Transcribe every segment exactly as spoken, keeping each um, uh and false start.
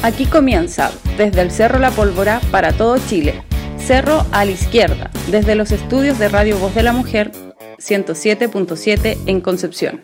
Aquí comienza, desde el Cerro La Pólvora para todo Chile, Cerro a la Izquierda, desde los estudios de Radio Voz de la Mujer, ciento siete punto siete en Concepción.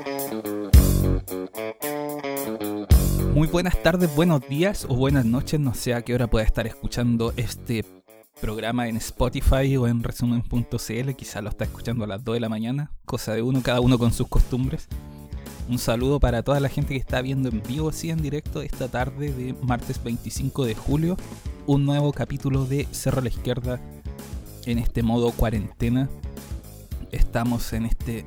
Muy buenas tardes, buenos días o buenas noches, no sé a qué hora pueda estar escuchando este programa en Spotify o en resumen punto c l, quizá lo está escuchando a las dos de la mañana, cosa de uno, cada uno con sus costumbres. Un saludo para toda la gente que está viendo en vivo, sí, en directo, esta tarde de martes veinticinco de julio, un nuevo capítulo de Cerro a la Izquierda en este modo cuarentena. Estamos en este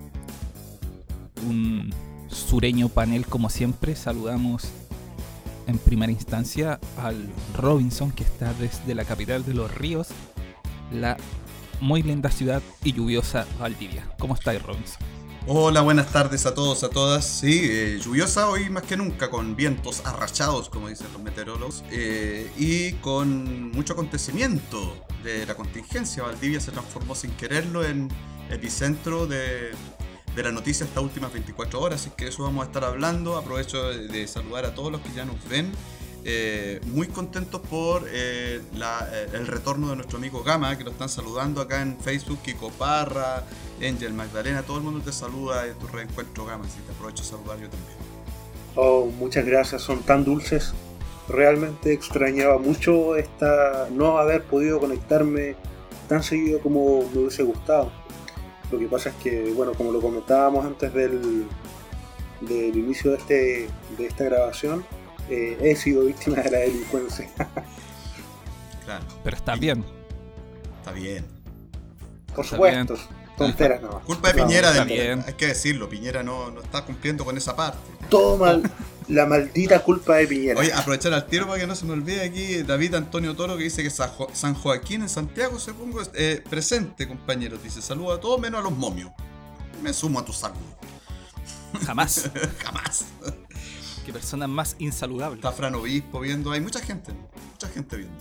un sureño panel como siempre. Saludamos en primera instancia al Robinson, que está desde la capital de los ríos, la muy linda ciudad y lluviosa Valdivia. ¿Cómo estáis, Robinson? Hola, buenas tardes a todos, a todas. Sí, eh, lluviosa hoy más que nunca, con vientos arrachados, como dicen los meteorólogos, eh, y con mucho acontecimiento de la contingencia. Valdivia se transformó sin quererlo en epicentro de, de la noticia estas últimas veinticuatro horas, así que eso vamos a estar hablando. Aprovecho de, de saludar a todos los que ya nos ven. Eh, muy contentos por eh, la, eh, el retorno de nuestro amigo Gama, que lo están saludando acá en Facebook. Kiko Parra, Angel, Magdalena, todo el mundo te saluda en tu reencuentro, Gama, así que aprovecho de saludar yo también. Oh, muchas gracias, son tan dulces. Realmente extrañaba mucho esta no haber podido conectarme tan seguido como me hubiese gustado. Lo que pasa es que, bueno, como lo comentábamos antes del, del inicio de, este, de esta grabación, Eh, he sido víctima de la delincuencia. Claro. Pero está bien. Está bien. Por Está supuesto. bien. Tonteras nomás. Culpa de Piñera, está de, bien. hay que decirlo, Piñera no, no está cumpliendo con esa parte. Todo mal. La maldita culpa de Piñera. Oye, aprovechar al tiro para que no se me olvide aquí David Antonio Toro, que dice que San, jo- San Joaquín en Santiago, se pongo eh, presente, compañeros. Dice, saluda a todos menos a los momios. Me sumo a tu saludo. Jamás. Jamás. Qué persona más insaludable. Está Fran Obispo viendo, hay mucha gente, mucha gente viendo.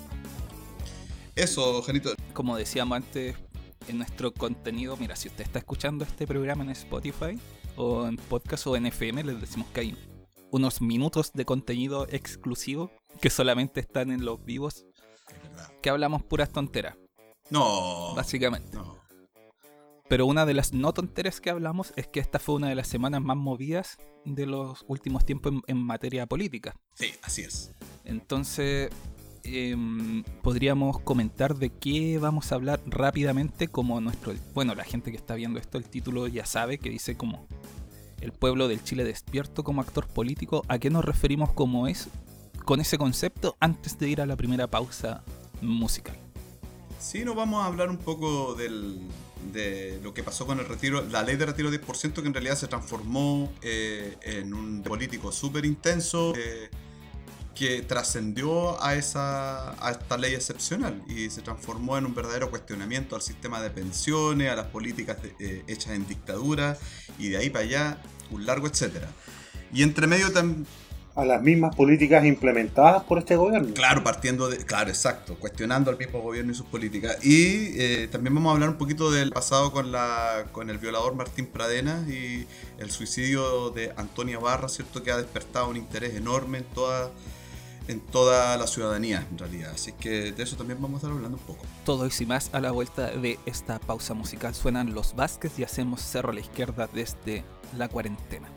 Eso, Janito. Como decíamos antes, en nuestro contenido, mira, si usted está escuchando este programa en Spotify o en podcast o en F M, les decimos que hay unos minutos de contenido exclusivo que solamente están en los vivos, que hablamos puras tonteras. No. Básicamente. No. Pero una de las no tonteras que hablamos es que esta fue una de las semanas más movidas de los últimos tiempos en, en materia política. Sí, así es. Entonces, eh, podríamos comentar de qué vamos a hablar rápidamente, como nuestro... Bueno, la gente que está viendo esto, el título ya sabe, que dice como el pueblo del Chile despierto como actor político. ¿A qué nos referimos como es con ese concepto antes de ir a la primera pausa musical? Sí, nos vamos a hablar un poco del, de lo que pasó con el retiro, la ley de retiro diez por ciento, que en realidad se transformó eh, en un político súper intenso eh, que trascendió a, esa, a esta ley excepcional y se transformó en un verdadero cuestionamiento al sistema de pensiones, a las políticas de, eh, hechas en dictadura, y de ahí para allá un largo etcétera. Y entre medio también... A las mismas políticas implementadas por este gobierno. Claro, partiendo de... Claro, exacto. Cuestionando al mismo gobierno y sus políticas. Y eh, también vamos a hablar un poquito del pasado con la con el violador Martín Pradenas y el suicidio de Antonia Barra, ¿cierto? Que ha despertado un interés enorme en toda, en toda la ciudadanía, en realidad. Así que de eso también vamos a estar hablando un poco. Todo y más a la vuelta de esta pausa musical. Suenan Los Vázquez y hacemos Cerro a la Izquierda desde la cuarentena.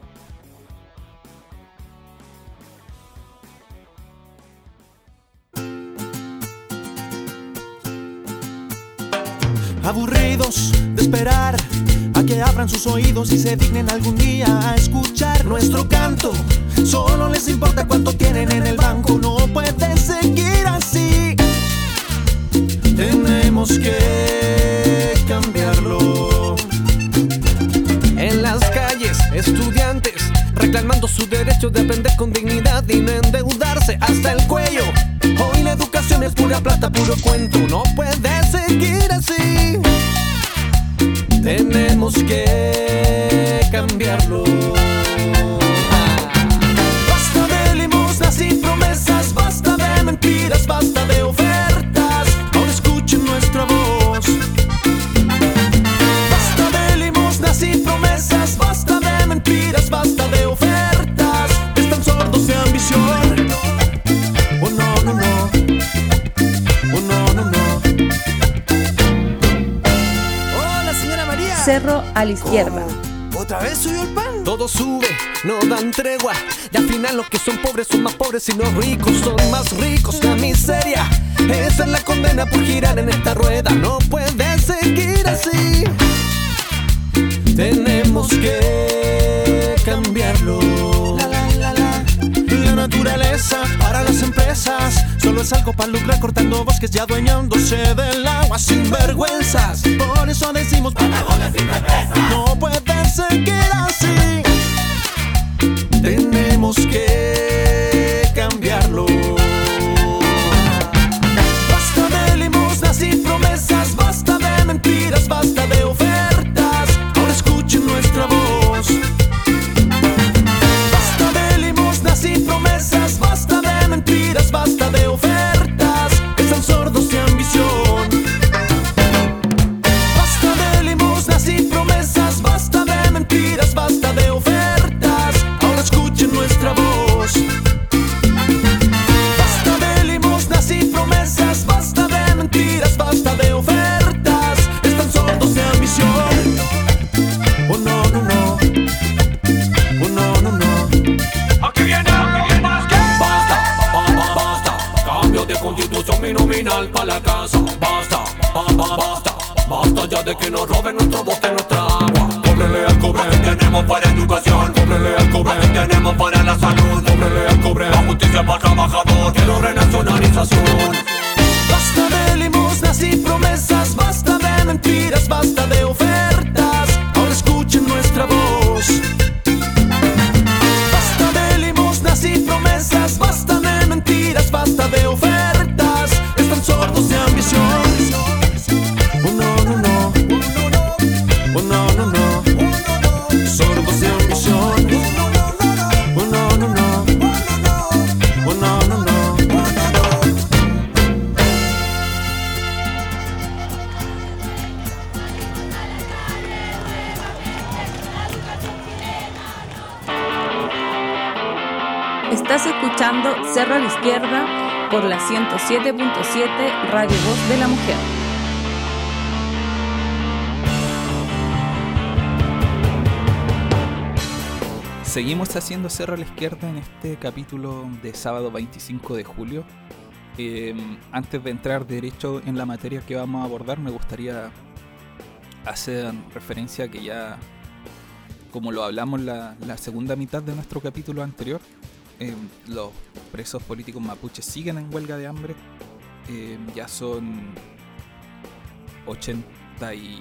Aburridos de esperar a que abran sus oídos y se dignen algún día a escuchar nuestro canto. Solo les importa cuánto tienen en el banco. No puede seguir así. Tenemos que cambiarlo. En las calles, estudiantes reclamando su derecho de aprender con dignidad y no endeudarse hasta el cuello. Hoy la educación es pura plata, puro cuento. No puede seguir así. Tenemos que cambiarlo. Basta de limosnas y promesas, basta de mentiras, basta de ofertas. Ahora escuchen nuestra voz. Basta de limosnas y promesas, basta de mentiras, basta de ofertas. Están sordos de ambición. Cerro a la izquierda. Oh, ¿otra vez subió el pan? Todo sube, no dan tregua. Y al final los que son pobres son más pobres y los ricos son más ricos. La miseria, esa es la condena por girar en esta rueda. No puede seguir así. Tenemos que cambiarlo. La, la, la, la. La naturaleza para las empresas solo es algo para lucrar, cortando bosques y adueñándose del agua sin vergüenzas. Por eso decimos Patagonia sin represas. No puede seguir así. Tenemos que cambiarlo. Basta de limosnas y promesas, basta de mentiras, basta de ofertas. Ahora escuchen nuestra voz. Basta de limosnas y promesas, basta de mentiras, basta de ofertas. Están sordos de ambición. Basta de limosnas y promesas, basta de mentiras, basta de ofertas. Ahora escuchen nuestra voz. Basta de limosnas y promesas, basta de mentiras, basta de ofertas. Están sordos de ambición. Oh no, no, no. Oh no, no, no. Aquí viene, aquí viene. Basta, ba, ba, basta. Cambio de constitución binominal para la casa. Basta, ba, ba, basta. Basta ya de que nos roben nuestro bote, nuestra agua. Cóbrele al cobre que tenemos para educación. Cóbrele al cobre que tenemos para la salud. Cóbrele al cobre la justicia para el trabajador. Quiero renacionalización. Basta de limosnas y promesas, basta de mentiras, basta de ofertas. Ahora escuchen nuestra voz. Basta de limosnas y promesas, basta de mentiras, basta de ofertas. Están sordos de ambición. Oh no, no, no. Oh no, no, no. Sordos de ambición. Oh no, no, no. Oh no, no, no. Estás escuchando Cerro a la Izquierda por la ciento siete punto siete Radio Voz de la Mujer. Seguimos haciendo Cerro a la Izquierda en este capítulo de sábado veinticinco de julio. Eh, antes de entrar derecho en la materia que vamos a abordar, me gustaría hacer referencia a que ya, como lo hablamos la, la segunda mitad de nuestro capítulo anterior, eh, los presos políticos mapuches siguen en huelga de hambre. Eh, ya son ochenta y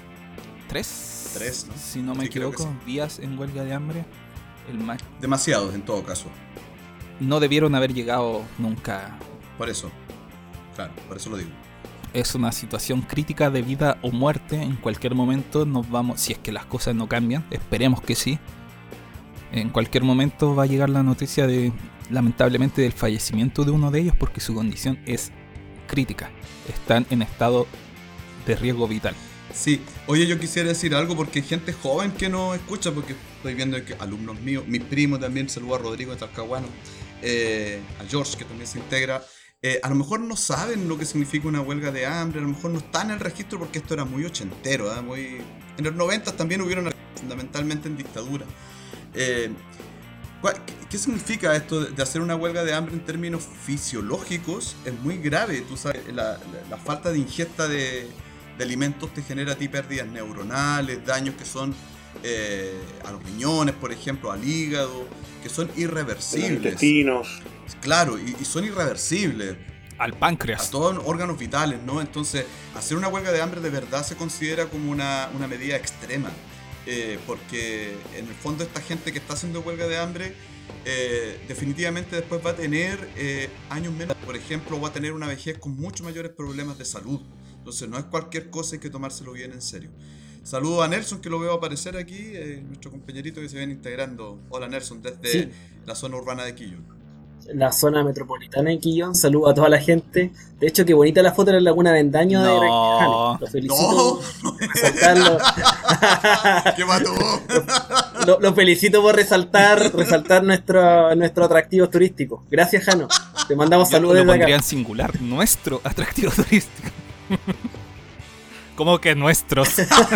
tres, Tres, ¿no? si no me Sí, creo que equivoco, días en huelga de hambre. El más... Demasiados en todo caso. No debieron haber llegado nunca. Por eso. Claro, por eso lo digo. Es una situación crítica de vida o muerte. En cualquier momento nos vamos, si es que las cosas no cambian, esperemos que sí. En cualquier momento va a llegar la noticia de, lamentablemente, del fallecimiento de uno de ellos porque su condición es crítica. Están en estado de riesgo vital. Sí, oye, yo quisiera decir algo porque hay gente joven que no escucha, porque estoy viendo que alumnos míos, mis primos también, saludo a Rodrigo de Talcahuano, eh, a George que también se integra, eh, a lo mejor no saben lo que significa una huelga de hambre, a lo mejor no están en el registro porque esto era muy ochentero, ¿eh? Muy... En los noventa también hubieron, fundamentalmente en dictadura. Eh, ¿Qué significa esto de hacer una huelga de hambre en términos fisiológicos? Es muy grave, tú sabes, la, la, la falta de ingesta de... de alimentos te genera a ti pérdidas neuronales, daños que son eh, a los riñones, por ejemplo, al hígado, que son irreversibles. Los intestinos. Claro, y, y son irreversibles. Al páncreas. A todos los órganos vitales, ¿no? Entonces, hacer una huelga de hambre de verdad se considera como una, una medida extrema. Eh, porque en el fondo esta gente que está haciendo huelga de hambre eh, definitivamente después va a tener eh, años menos. Por ejemplo, va a tener una vejez con muchos mayores problemas de salud. Entonces no es cualquier cosa, hay que tomárselo bien en serio. Saludo a Nelson, que lo veo aparecer aquí, eh, nuestro compañerito que se viene integrando. Hola Nelson, desde sí. la zona urbana de Quillón. La zona metropolitana de Quillón, saludo a toda la gente. De hecho, qué bonita la foto de la Laguna Vendaño no. de Rajano. Lo felicito no. por resaltarlo. ¿Qué mató? Lo, lo, lo felicito por resaltar resaltar nuestro, nuestro atractivo turístico. Gracias, Jano. Te mandamos saludos desde acá. Lo pondría en singular, nuestro atractivo turístico. ¿Cómo que nuestros?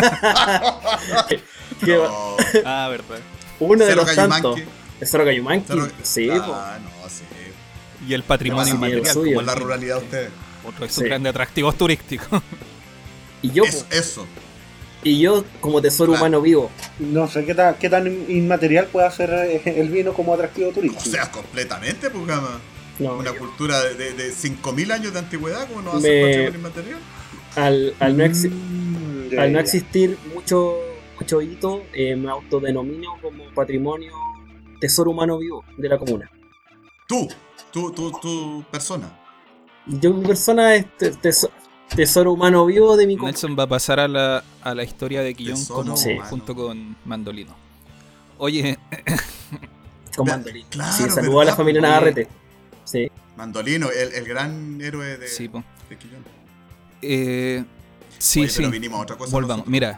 Que- No. Ah, verdad. Uno de Cero los Cayumanqui. tantos. ¿Es Cero Cayumanqui? Cero- Sí, Ah, no, sí. Y el patrimonio Sí, inmaterial, el suyo. como Con la ruralidad de ustedes. otro de sus Sí. grandes atractivos turísticos. po. Y yo, Eso, po. eso. y yo como tesoro Claro. humano vivo. No sé qué tan, qué tan inmaterial puede hacer eh, el vino como atractivo O turístico. sea, completamente, pues, gama. No, Una yo- cultura de, de, de cinco mil años de antigüedad, ¿cómo no va a Me- ser patrimonio inmaterial? al, al no, exi- Mm, ya, al no ya. existir mucho, mucho hito, eh, me autodenomino como patrimonio tesoro humano vivo de la comuna. Tú, tú, tú, tu persona. Yo mi persona es te- teso- tesoro humano vivo de mi comuna. Nelson va a pasar a la, a la historia de Quillón Tesoro como, Sí. junto con Mandolino. Oye, Con Ve- Mandolino. claro, Sí, saludo a la ¿verdad? familia Oye. Navarrete. Sí. Mandolino, el, el gran héroe de, sí, po. de Quillón. Eh, sí, Oye, sí. pero vinimos a otra cosa Volvamos. nosotros. Mira,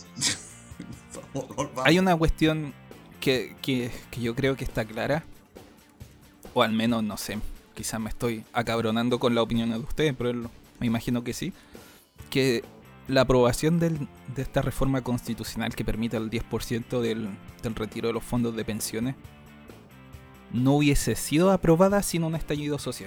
Volvamos. hay una cuestión que, que, que yo creo que está clara. O al menos, no sé, quizás me estoy acabronando con la opinión de ustedes, pero lo- me imagino que sí. Que la aprobación del- de esta reforma constitucional que permite el diez por ciento del, del retiro de los fondos de pensiones no hubiese sido aprobada sin un estallido social.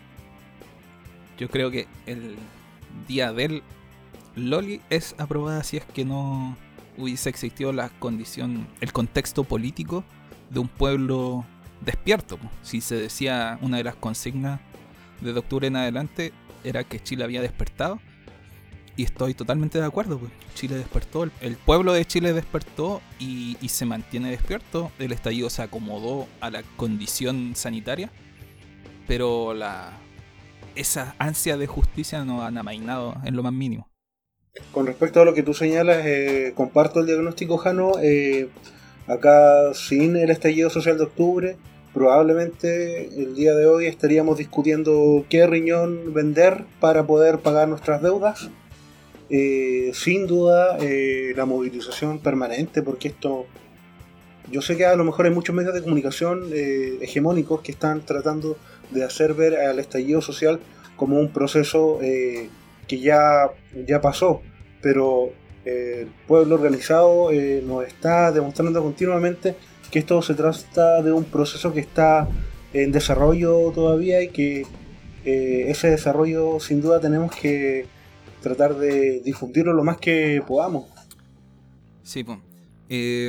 Yo creo que el día del Loli es aprobada si es que no hubiese existido la condición, el contexto político de un pueblo despierto. Po. Si se decía, una de las consignas desde octubre en adelante era que Chile había despertado, y estoy totalmente de acuerdo. Pues. Chile despertó, el, el pueblo de Chile despertó y, y se mantiene despierto. El estallido se acomodó a la condición sanitaria, pero la esa ansia de justicia no han amainado en lo más mínimo. Con respecto a lo que tú señalas, eh, comparto el diagnóstico, Jano. Eh, acá, sin el estallido social de octubre, probablemente el día de hoy estaríamos discutiendo qué riñón vender para poder pagar nuestras deudas. Eh, sin duda, eh, la movilización permanente, porque esto, yo sé que a lo mejor hay muchos medios de comunicación eh, hegemónicos que están tratando de hacer ver al estallido social como un proceso eh, que ya, ya pasó, pero eh, el pueblo organizado eh, nos está demostrando continuamente que esto se trata de un proceso que está en desarrollo todavía y que eh, ese desarrollo sin duda tenemos que tratar de difundirlo lo más que podamos. Sí, pues. Eh,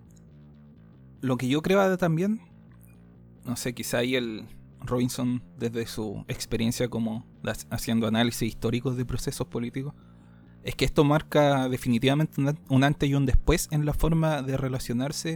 lo que yo creo también, no sé, quizá ahí el Robinson, desde su experiencia como das- haciendo análisis históricos de procesos políticos, es que esto marca definitivamente un, un antes y un después en la forma de relacionarse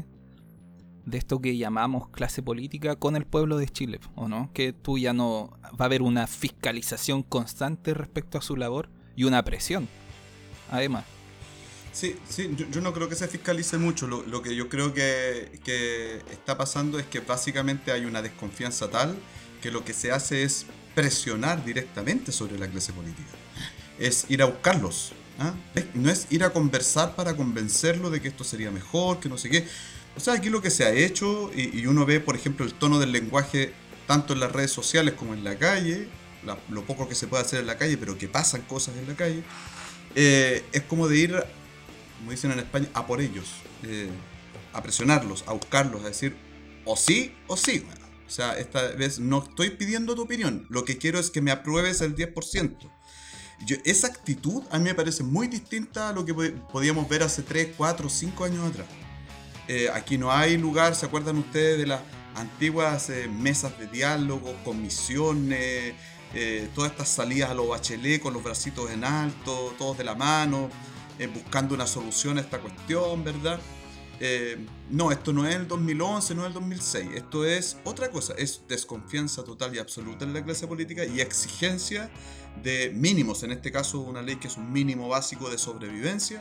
de esto que llamamos clase política con el pueblo de Chile, ¿o no? Que tú ya no va a haber una fiscalización constante respecto a su labor y una presión, además. Sí, sí, yo, yo no creo que se fiscalice mucho. Lo, lo que yo creo que, que está pasando es que básicamente hay una desconfianza tal que lo que se hace es presionar directamente sobre la clase política. Es ir a buscarlos. ¿Ah? No es ir a conversar para convencerlo de que esto sería mejor, que no sé qué. O sea, aquí lo que se ha hecho, y, y uno ve, por ejemplo, el tono del lenguaje tanto en las redes sociales como en la calle, la, lo poco que se puede hacer en la calle, pero que pasan cosas en la calle, eh, es como de ir, como dicen en España, a por ellos, eh, a presionarlos, a buscarlos, a decir, o sí, o sí. O sea, esta vez no estoy pidiendo tu opinión, lo que quiero es que me apruebes el diez por ciento. Yo, esa actitud a mí me parece muy distinta a lo que podíamos ver hace tres, cuatro, cinco años atrás. Eh, aquí no hay lugar, ¿se acuerdan ustedes de las antiguas eh, mesas de diálogo, comisiones, eh, todas estas salidas a los Bachelet con los bracitos en alto, todos de la mano, eh, buscando una solución a esta cuestión, ¿verdad? Eh, no, esto no es el dos mil once, no es el dos mil seis, esto es otra cosa, es desconfianza total y absoluta en la clase política y exigencia de mínimos, en este caso una ley que es un mínimo básico de sobrevivencia.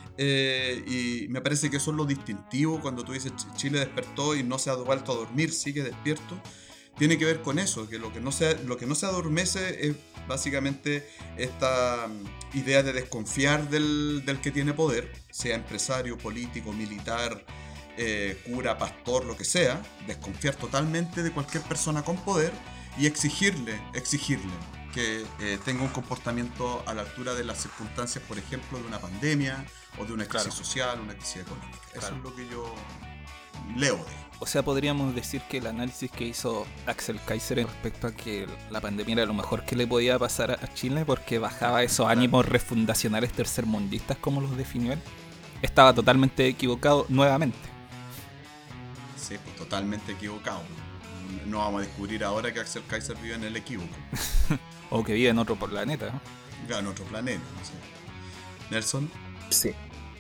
Eh, y me parece que eso es lo distintivo cuando tú dices Chile despertó y no se ha vuelto a dormir, sigue despierto. Tiene que ver con eso, que lo que no se, lo que no se adormece es básicamente esta idea de desconfiar del, del que tiene poder, sea empresario, político, militar, eh, cura, pastor, lo que sea, desconfiar totalmente de cualquier persona con poder y exigirle, exigirle que eh, tenga un comportamiento a la altura de las circunstancias, por ejemplo, de una pandemia o de una crisis claro. social, una crisis económica. Eso claro. es lo que yo leo de él. O sea, podríamos decir que el análisis que hizo Axel Kaiser respecto a que la pandemia era lo mejor que le podía pasar a Chile porque bajaba esos ánimos refundacionales tercermundistas, como los definió él, estaba totalmente equivocado nuevamente. Sí, pues totalmente equivocado. No vamos a descubrir ahora que Axel Kaiser vive en el equívoco. O que vive en otro planeta, ¿no? Claro, en otro planeta, no sé. Nelson. Sí.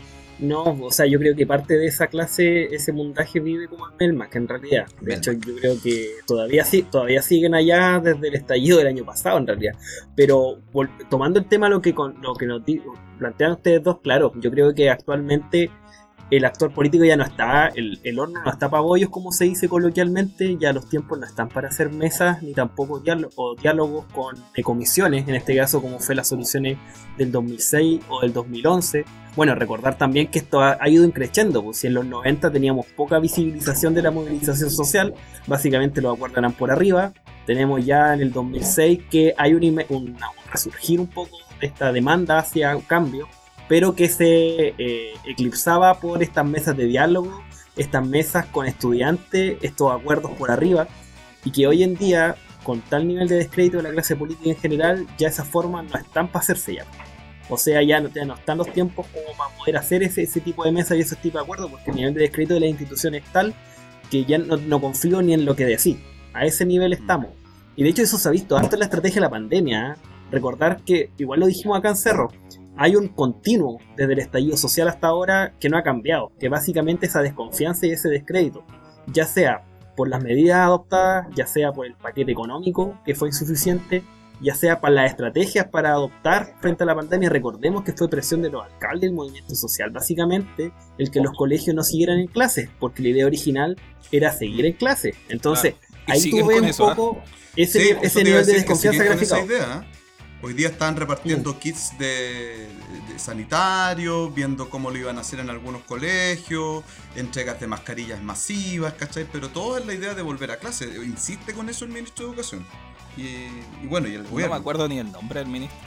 No, o sea, yo creo que parte de esa clase, ese mundaje vive como en Melmac, en realidad. De Melmac. hecho, yo creo que todavía sí, todavía siguen allá desde el estallido del año pasado, en realidad. Pero tomando el tema lo que con, lo que nos plantean ustedes dos, claro, yo creo que actualmente el actor político ya no está, el, el horno no está para bollos, como se dice coloquialmente, ya los tiempos no están para hacer mesas, ni tampoco diálogo, o diálogos con de comisiones, en este caso como fue las soluciones del dos mil seis o del dos mil once. Bueno, recordar también que esto ha, ha ido creciendo, pues si en los noventa teníamos poca visibilización de la movilización social, básicamente los acuerdos eran por arriba, tenemos ya en el dos mil seis que hay un, un, un resurgir un poco de esta demanda hacia un cambio, pero que se eh, eclipsaba por estas mesas de diálogo, estas mesas con estudiantes, estos acuerdos por arriba, y que hoy en día, con tal nivel de descrédito de la clase política en general, ya esas formas no están para hacerse ya. O sea, ya no, ya no están los tiempos como para poder hacer ese, ese tipo de mesas y ese tipo de acuerdos, porque el nivel de descrédito de las instituciones es tal que ya no, no confío ni en lo que decís. A ese nivel estamos. Y de hecho eso se ha visto harto en la estrategia de la pandemia, ¿eh? Recordar que, igual lo dijimos acá en Cerro, hay un continuo desde el estallido social hasta ahora que no ha cambiado, que básicamente esa desconfianza y ese descrédito, ya sea por las medidas adoptadas, ya sea por el paquete económico que fue insuficiente, ya sea para las estrategias para adoptar frente a la pandemia. Recordemos que fue presión de los alcaldes del movimiento social, básicamente el que los colegios no siguieran en clases, porque la idea original era seguir en clases. Entonces, claro. ahí tú ves un eso, poco ¿eh? ese, sí, ese nivel de desconfianza graficado. Hoy día están repartiendo mm. kits de, de sanitarios, viendo cómo lo iban a hacer en algunos colegios, entregas de mascarillas masivas, ¿cachai? Pero todo es la idea de volver a clase. Insiste con eso el ministro de Educación. Y, y bueno, y el gobierno. No me acuerdo ni el nombre del ministro.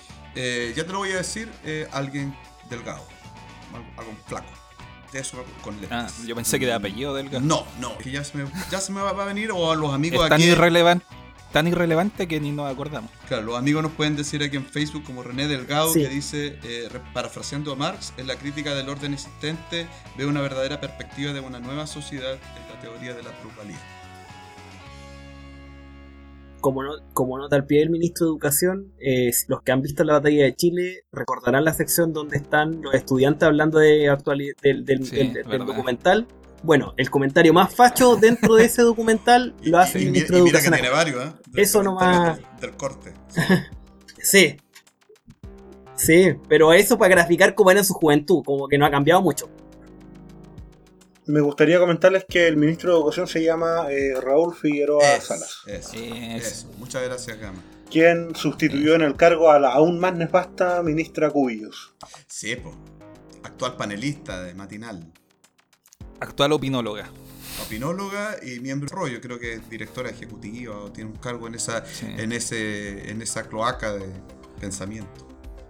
Eh, ya te lo voy a decir, eh, alguien delgado, algo flaco. De eso con letras. Ah, yo pensé que de apellido delgado. No, no, que ya se me, ya se me va a venir, o a los amigos es tan aquí. Irrelevante. Tan irrelevante que ni nos acordamos. Claro, los amigos nos pueden decir aquí en Facebook como René Delgado, sí. que dice, eh, parafraseando a Marx, en la crítica del orden existente ve una verdadera perspectiva de una nueva sociedad en la teoría de la pluralidad. Como, no, como nota al pie del ministro de Educación, eh, los que han visto la batalla de Chile recordarán la sección donde están los estudiantes hablando de actualidad del, del, sí, del, del, del documental. Bueno, el comentario más facho dentro de ese documental lo hace el ministro de Educación. Y mira que tiene varios, ¿eh? Del eso nomás. Del, del corte. Sí. Sí, pero eso para graficar cómo era en su juventud, como que no ha cambiado mucho. Me gustaría comentarles que el ministro de Educación se llama eh, Raúl Figueroa es, Salas. Eso, es. eso. Muchas gracias, Gama. Quien sustituyó es. en el cargo a la aún más nefasta ministra Cubillos. Sí, po. Actual panelista de Matinal. Actual opinóloga. Opinóloga y miembro del rollo, creo que es directora ejecutiva o tiene un cargo en esa, sí. en ese, en esa cloaca de pensamiento.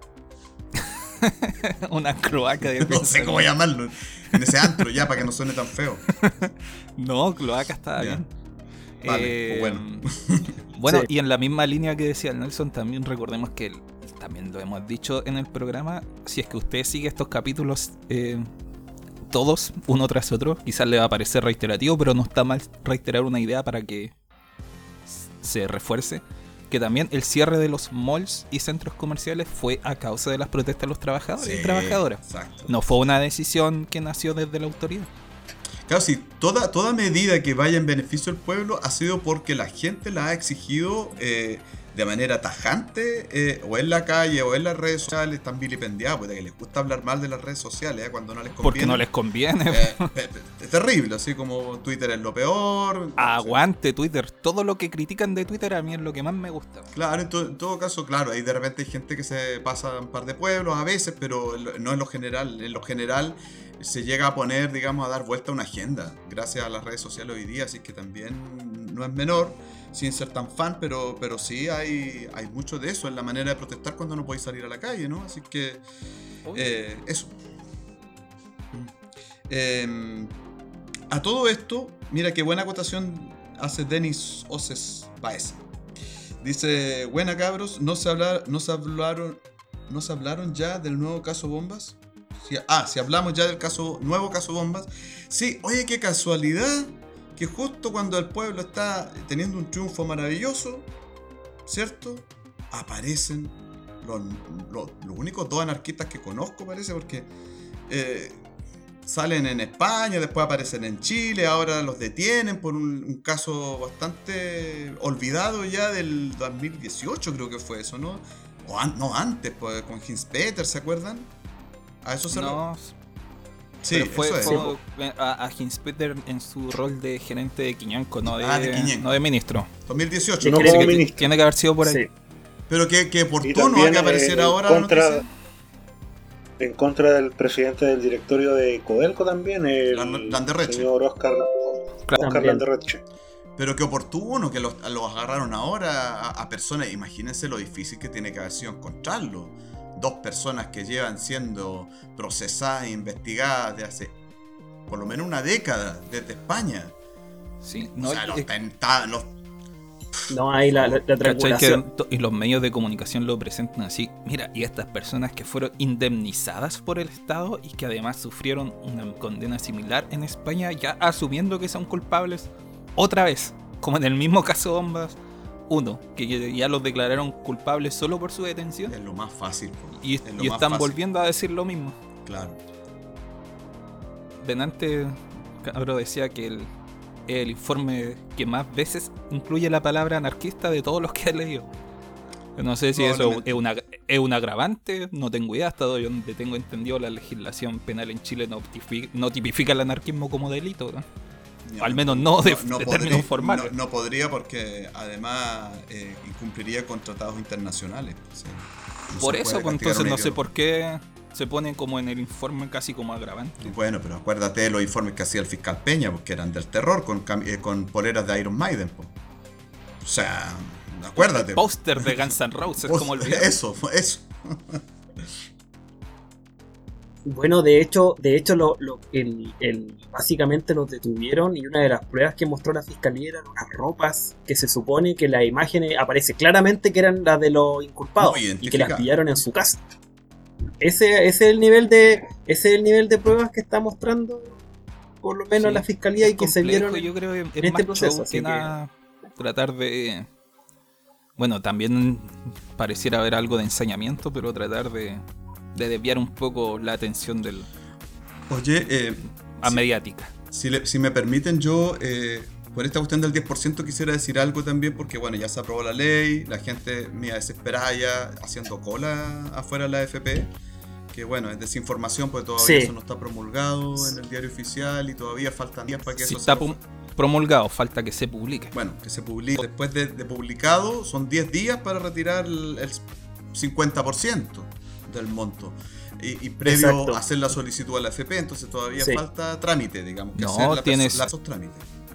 Una cloaca de no pensamiento. No sé cómo llamarlo. En ese antro ya, para que no suene tan feo. No, cloaca está ya. bien. Vale, eh, bueno. Bueno, sí. Y en la misma línea que decía el Nelson, también recordemos que el, también lo hemos dicho en el programa, si es que usted sigue estos capítulos eh, todos, uno tras otro, quizás le va a parecer reiterativo, pero no está mal reiterar una idea para que se refuerce, que también el cierre de los malls y centros comerciales fue a causa de las protestas de los trabajadores sí, y trabajadoras. Exacto. No fue una decisión que nació desde la autoridad. Claro, sí, toda, toda medida que vaya en beneficio del pueblo ha sido porque la gente la ha exigido eh, de manera tajante, eh, o en la calle o en las redes sociales, están vilipendiados, porque que les gusta hablar mal de las redes sociales, ¿eh? Cuando no les conviene. Porque no les conviene. Eh, es terrible, así como Twitter es lo peor. Aguante Twitter, todo lo que critican de Twitter a mí es lo que más me gusta. Claro, en, to- en todo caso, claro, ahí de repente hay gente que se pasa un par de pueblos a veces, pero no en lo general, en lo general se llega a poner, digamos, a dar vuelta a una agenda, gracias a las redes sociales hoy día, así que también no es menor. sin ser tan fan, pero, pero sí hay, hay mucho de eso en la manera de protestar cuando no podéis salir a la calle, ¿no? Así que eh, eso. Eh, a todo esto, mira qué buena acotación hace Denis Oces Baez. Dice, buena cabros, ¿no se, hablar, no, se hablaron, ¿no se hablaron ya del nuevo caso Bombas? Si, ah, si hablamos ya del caso nuevo caso Bombas. Sí, oye, qué casualidad que justo cuando el pueblo está teniendo un triunfo maravilloso, ¿cierto? Aparecen los, los, los únicos dos anarquistas que conozco, parece, porque eh, salen en España, después aparecen en Chile, ahora los detienen por un, un caso bastante olvidado ya del dos mil dieciocho, creo que fue eso, ¿no? O an- no, antes, pues, con Hinspeter, ¿se acuerdan? A eso se No, lo... Sí, pero fue, eso es. fue a, a Hinspeter en su rol de gerente de Quiñanco, no de, Ah, de Quiñanco. no de ministro. dos mil dieciocho. No ¿no? como Así que ministro. tiene que haber sido por ahí. Sí. Pero que, que Y oportuno también, hay que aparecer eh, ahora en la contra, noticia. en contra del presidente del directorio de Codelco también, el Lan- Landerreche. señor Oscar, Claro, Oscar también. Landerreche. Pero qué oportuno que los, los agarraron ahora a, a personas. Imagínense lo difícil que tiene que haber sido encontrarlo. Dos personas que llevan siendo procesadas e investigadas de hace por lo menos una década desde España. Sí, no, o sea, los, eh, tenta- los No hay la, la, la ¿cachai? triangulación. Que to- y los medios de comunicación lo presentan así. Mira, y estas personas que fueron indemnizadas por el Estado y que además sufrieron una condena similar en España, ya asumiendo que son culpables otra vez, como en el mismo caso Bombas uno, que ya los declararon culpables solo por su detención es lo más fácil. po. y, Es lo y más están fácil. volviendo a decir lo mismo. Claro. Delante, Cabro decía que el, el informe que más veces incluye la palabra anarquista de todos los que he leído. No sé si eso Probablemente. es, una, es un agravante, no tengo idea, hasta donde tengo entendido la legislación penal en Chile no, tipifica, no tipifica el anarquismo como delito, ¿no? No, Al menos no de, de podría- términos formales. No, no podría porque además eh, incumpliría con tratados internacionales. O sea, no Por se eso, puede pues, castigar entonces un no sé idioma. por qué se ponen como en el informe casi como agravante. Bueno, pero acuérdate de los informes que hacía el fiscal Peña, porque eran del terror, con, cam- eh, con poleras de Iron Maiden. Po. O sea, acuérdate. Póster de Guns N' Roses, como olvidar. Eso, eso. Bueno, de hecho, de hecho lo, lo, el, el, básicamente los detuvieron y una de las pruebas que mostró la fiscalía eran unas ropas que se supone que las imágenes aparece claramente que eran las de los inculpados No, y que identificada. las pillaron en su casa. Ese, ese es el nivel de ese es el nivel de pruebas que está mostrando por lo menos Sí, la fiscalía y es que se complejo, vieron yo creo que es en este más proceso, show así que que- nada tratar de, bueno, también pareciera haber algo de ensañamiento, pero tratar de, de desviar un poco la atención del Oye, eh, a si- mediática. Si, le- si me permiten, yo eh, por esta cuestión del diez por ciento quisiera decir algo también, porque bueno, ya se aprobó la ley, la gente mía desesperada ya haciendo cola afuera de la A F P, que bueno, es desinformación porque todavía Sí. eso no está promulgado en el diario oficial y todavía faltan días para que Si eso está se... pum- promulgado, falta que se publique. Bueno, que se publique. Después de, de publicado, son diez días para retirar el, el cincuenta por ciento del monto. Y, y previo Exacto. a hacer la solicitud a la A F P, entonces todavía Sí. falta trámite, digamos. Que No, hacer la tienes- perso- esos trámites.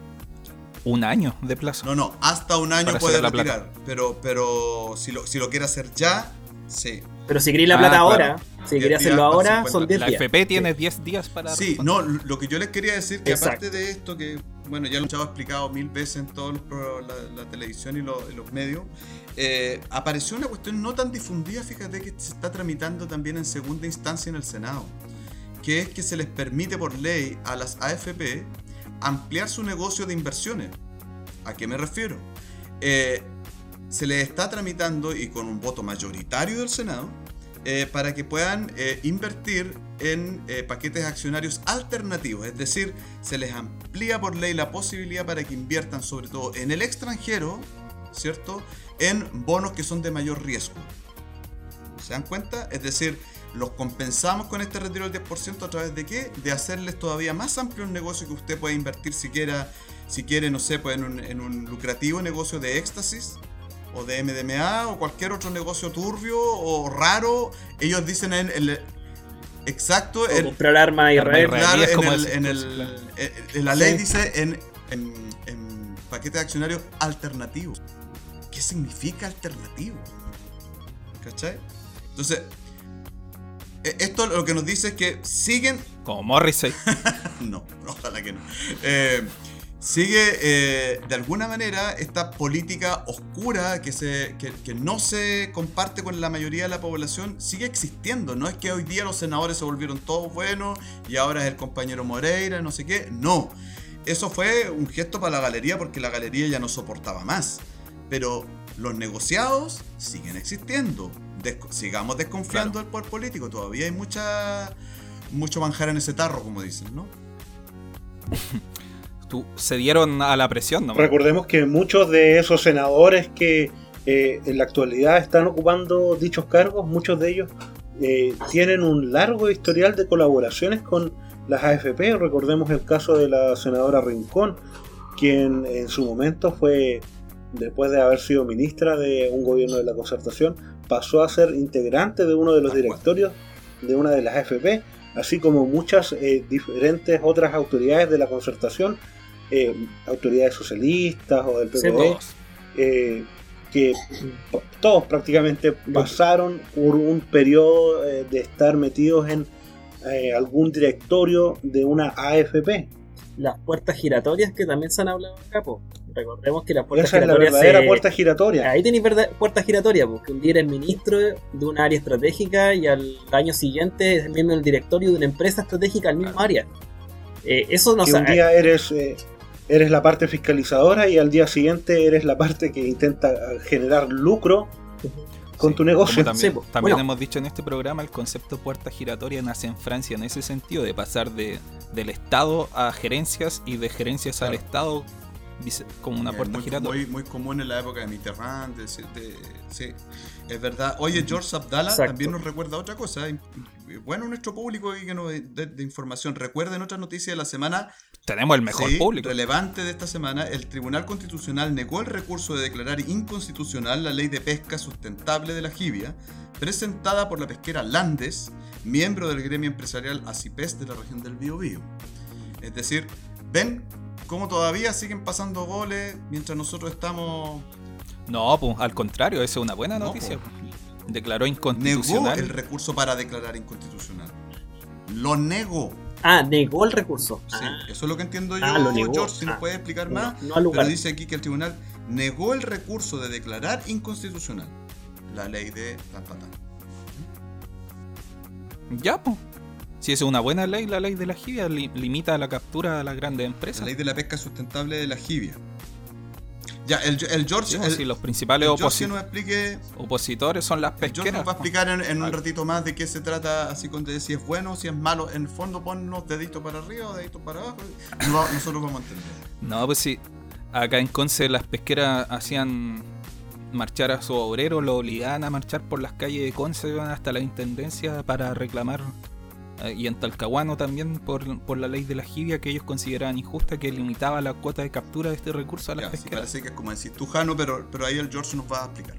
Un año de plazo. No, no, hasta un año Para puede sacar la plata. retirar. Pero, pero si lo, si lo quiere hacer ya, sí. pero si queréis la Ah, plata claro. ahora, si diez queréis hacerlo días, ahora cincuenta. son diez La días. F P tiene diez días para Sí, responder. no, lo que yo les quería decir que Exacto. aparte de esto, que bueno, ya lo he explicado mil veces en toda la, la televisión y, lo- y los medios, eh, apareció una cuestión no tan difundida, fíjate que se está tramitando también en segunda instancia en el Senado, que es que se les permite por ley a las A F P ampliar su negocio de inversiones. ¿A qué me refiero? Eh, se les está tramitando y con un voto mayoritario del Senado eh, para que puedan eh, invertir en eh, paquetes accionarios alternativos, es decir, se les amplía por ley la posibilidad para que inviertan sobre todo en el extranjero, ¿cierto? En bonos que son de mayor riesgo. ¿Se dan cuenta? Es decir, los compensamos con este retiro del diez por ciento a través de qué? De hacerles todavía más amplio un negocio que usted puede invertir si quiera, si quiere, no sé, pues en un, en un lucrativo negocio de éxtasis o de M D M A o cualquier otro negocio turbio o raro. Ellos dicen en el exacto, O el, comprar armas a Armas Israel. israelí. claro, es en, como el- ese, en pues, el- claro. en- en la ley Sí. dice en, en, en paquete accionario alternativo. ¿Qué significa alternativo? ¿Cachai? Entonces, esto lo que nos dice es que siguen... Como Morrissey. No, ojalá que no. Eh, sigue, eh, de alguna manera, esta política oscura que, se, que, que no se comparte con la mayoría de la población, sigue existiendo. No es que hoy día los senadores se volvieron todos buenos y ahora es el compañero Moreira, no sé qué. No. Eso fue un gesto para la galería porque la galería ya no soportaba más. Pero los negociados siguen existiendo. Des- sigamos desconfiando Claro. del poder político. Todavía hay mucha, mucho manjar en ese tarro, como dicen, ¿no? Tú, se dieron a la presión, ¿no? Recordemos que muchos de esos senadores que eh, en la actualidad están ocupando dichos cargos, muchos de ellos eh, tienen un largo historial de colaboraciones con las A F P. Recordemos el caso de la senadora Rincón, quien en su momento fue, después de haber sido ministra de un gobierno de la Concertación, pasó a ser integrante de uno de los directorios de una de las A F P, así como muchas eh, diferentes otras autoridades de la Concertación, eh, autoridades socialistas o del P P D, Sí, Todos. eh, que p- todos prácticamente pasaron por un periodo eh, de estar metidos en eh, algún directorio de una A F P. Las puertas giratorias que también se han hablado acá, po. Recordemos que las puertas Esa es la giratorias verdadera se- puerta giratoria. Ahí tenéis verdad- puertas giratorias, porque un día eres ministro de un área estratégica y al año siguiente eres miembro del directorio de una empresa estratégica del mismo área. Eh, eso no Que sa- un día eres, eh, eres la parte fiscalizadora y al día siguiente eres la parte que intenta generar lucro con Sí, tu negocio. como también Sí, pues, también bueno. hemos dicho en este programa, el concepto puerta giratoria nace en Francia en ese sentido, de pasar de, del Estado a gerencias y de gerencias al Claro. Estado, dice, como una Eh, puerta muy, giratoria. muy, muy común en la época de Mitterrand. De, de- sí, es verdad. Oye, George Abdallah Exacto. también nos recuerda otra cosa. eh, Bueno, nuestro público y que nos de, de información. Recuerden otra noticia de la semana. Tenemos el mejor Sí, público. relevante de esta semana. El Tribunal Constitucional negó el recurso de declarar inconstitucional la ley de pesca sustentable de la jibia, presentada por la pesquera Landes, miembro del gremio empresarial ACIPES de la región del Biobío. Es decir, ven cómo todavía siguen pasando goles mientras nosotros estamos... No, pues al contrario, esa es una buena No, noticia. pues. Declaró Negó inconstitucional. el recurso para declarar inconstitucional. Lo negó. Ah, negó el recurso. Sí, Ah, eso es lo que entiendo yo, Ah, lo negó. George, si nos Ah. puede explicar no, más. no al lugar. Pero dice aquí que el tribunal negó el recurso de declarar inconstitucional la ley de la pata. Ya, pues. Si es una buena ley, la ley de la jibia li- limita la captura a las grandes La empresas. ley de la pesca sustentable de la jibia. Ya, el, el George, Sí, el, sí, los principales el George oposi- que nos explique, opositores son las el George pesqueras. nos va a explicar en, en un Ah. ratito más de qué se trata, así con de si es bueno o si es malo. En el fondo ponnos deditos para arriba o deditos para abajo. No, nosotros vamos a entender. No, pues sí. Acá en Conce las pesqueras hacían marchar a sus obreros, lo obligaban a marchar por las calles de Conce, iban hasta la intendencia para reclamar. eh, Y en Talcahuano también por, por la ley de la jibia que ellos consideraban injusta, que limitaba la cuota de captura de este recurso a las Ya, sí, pesqueras. parece que es como decir tú, Jano, pero, pero ahí el George nos va a explicar.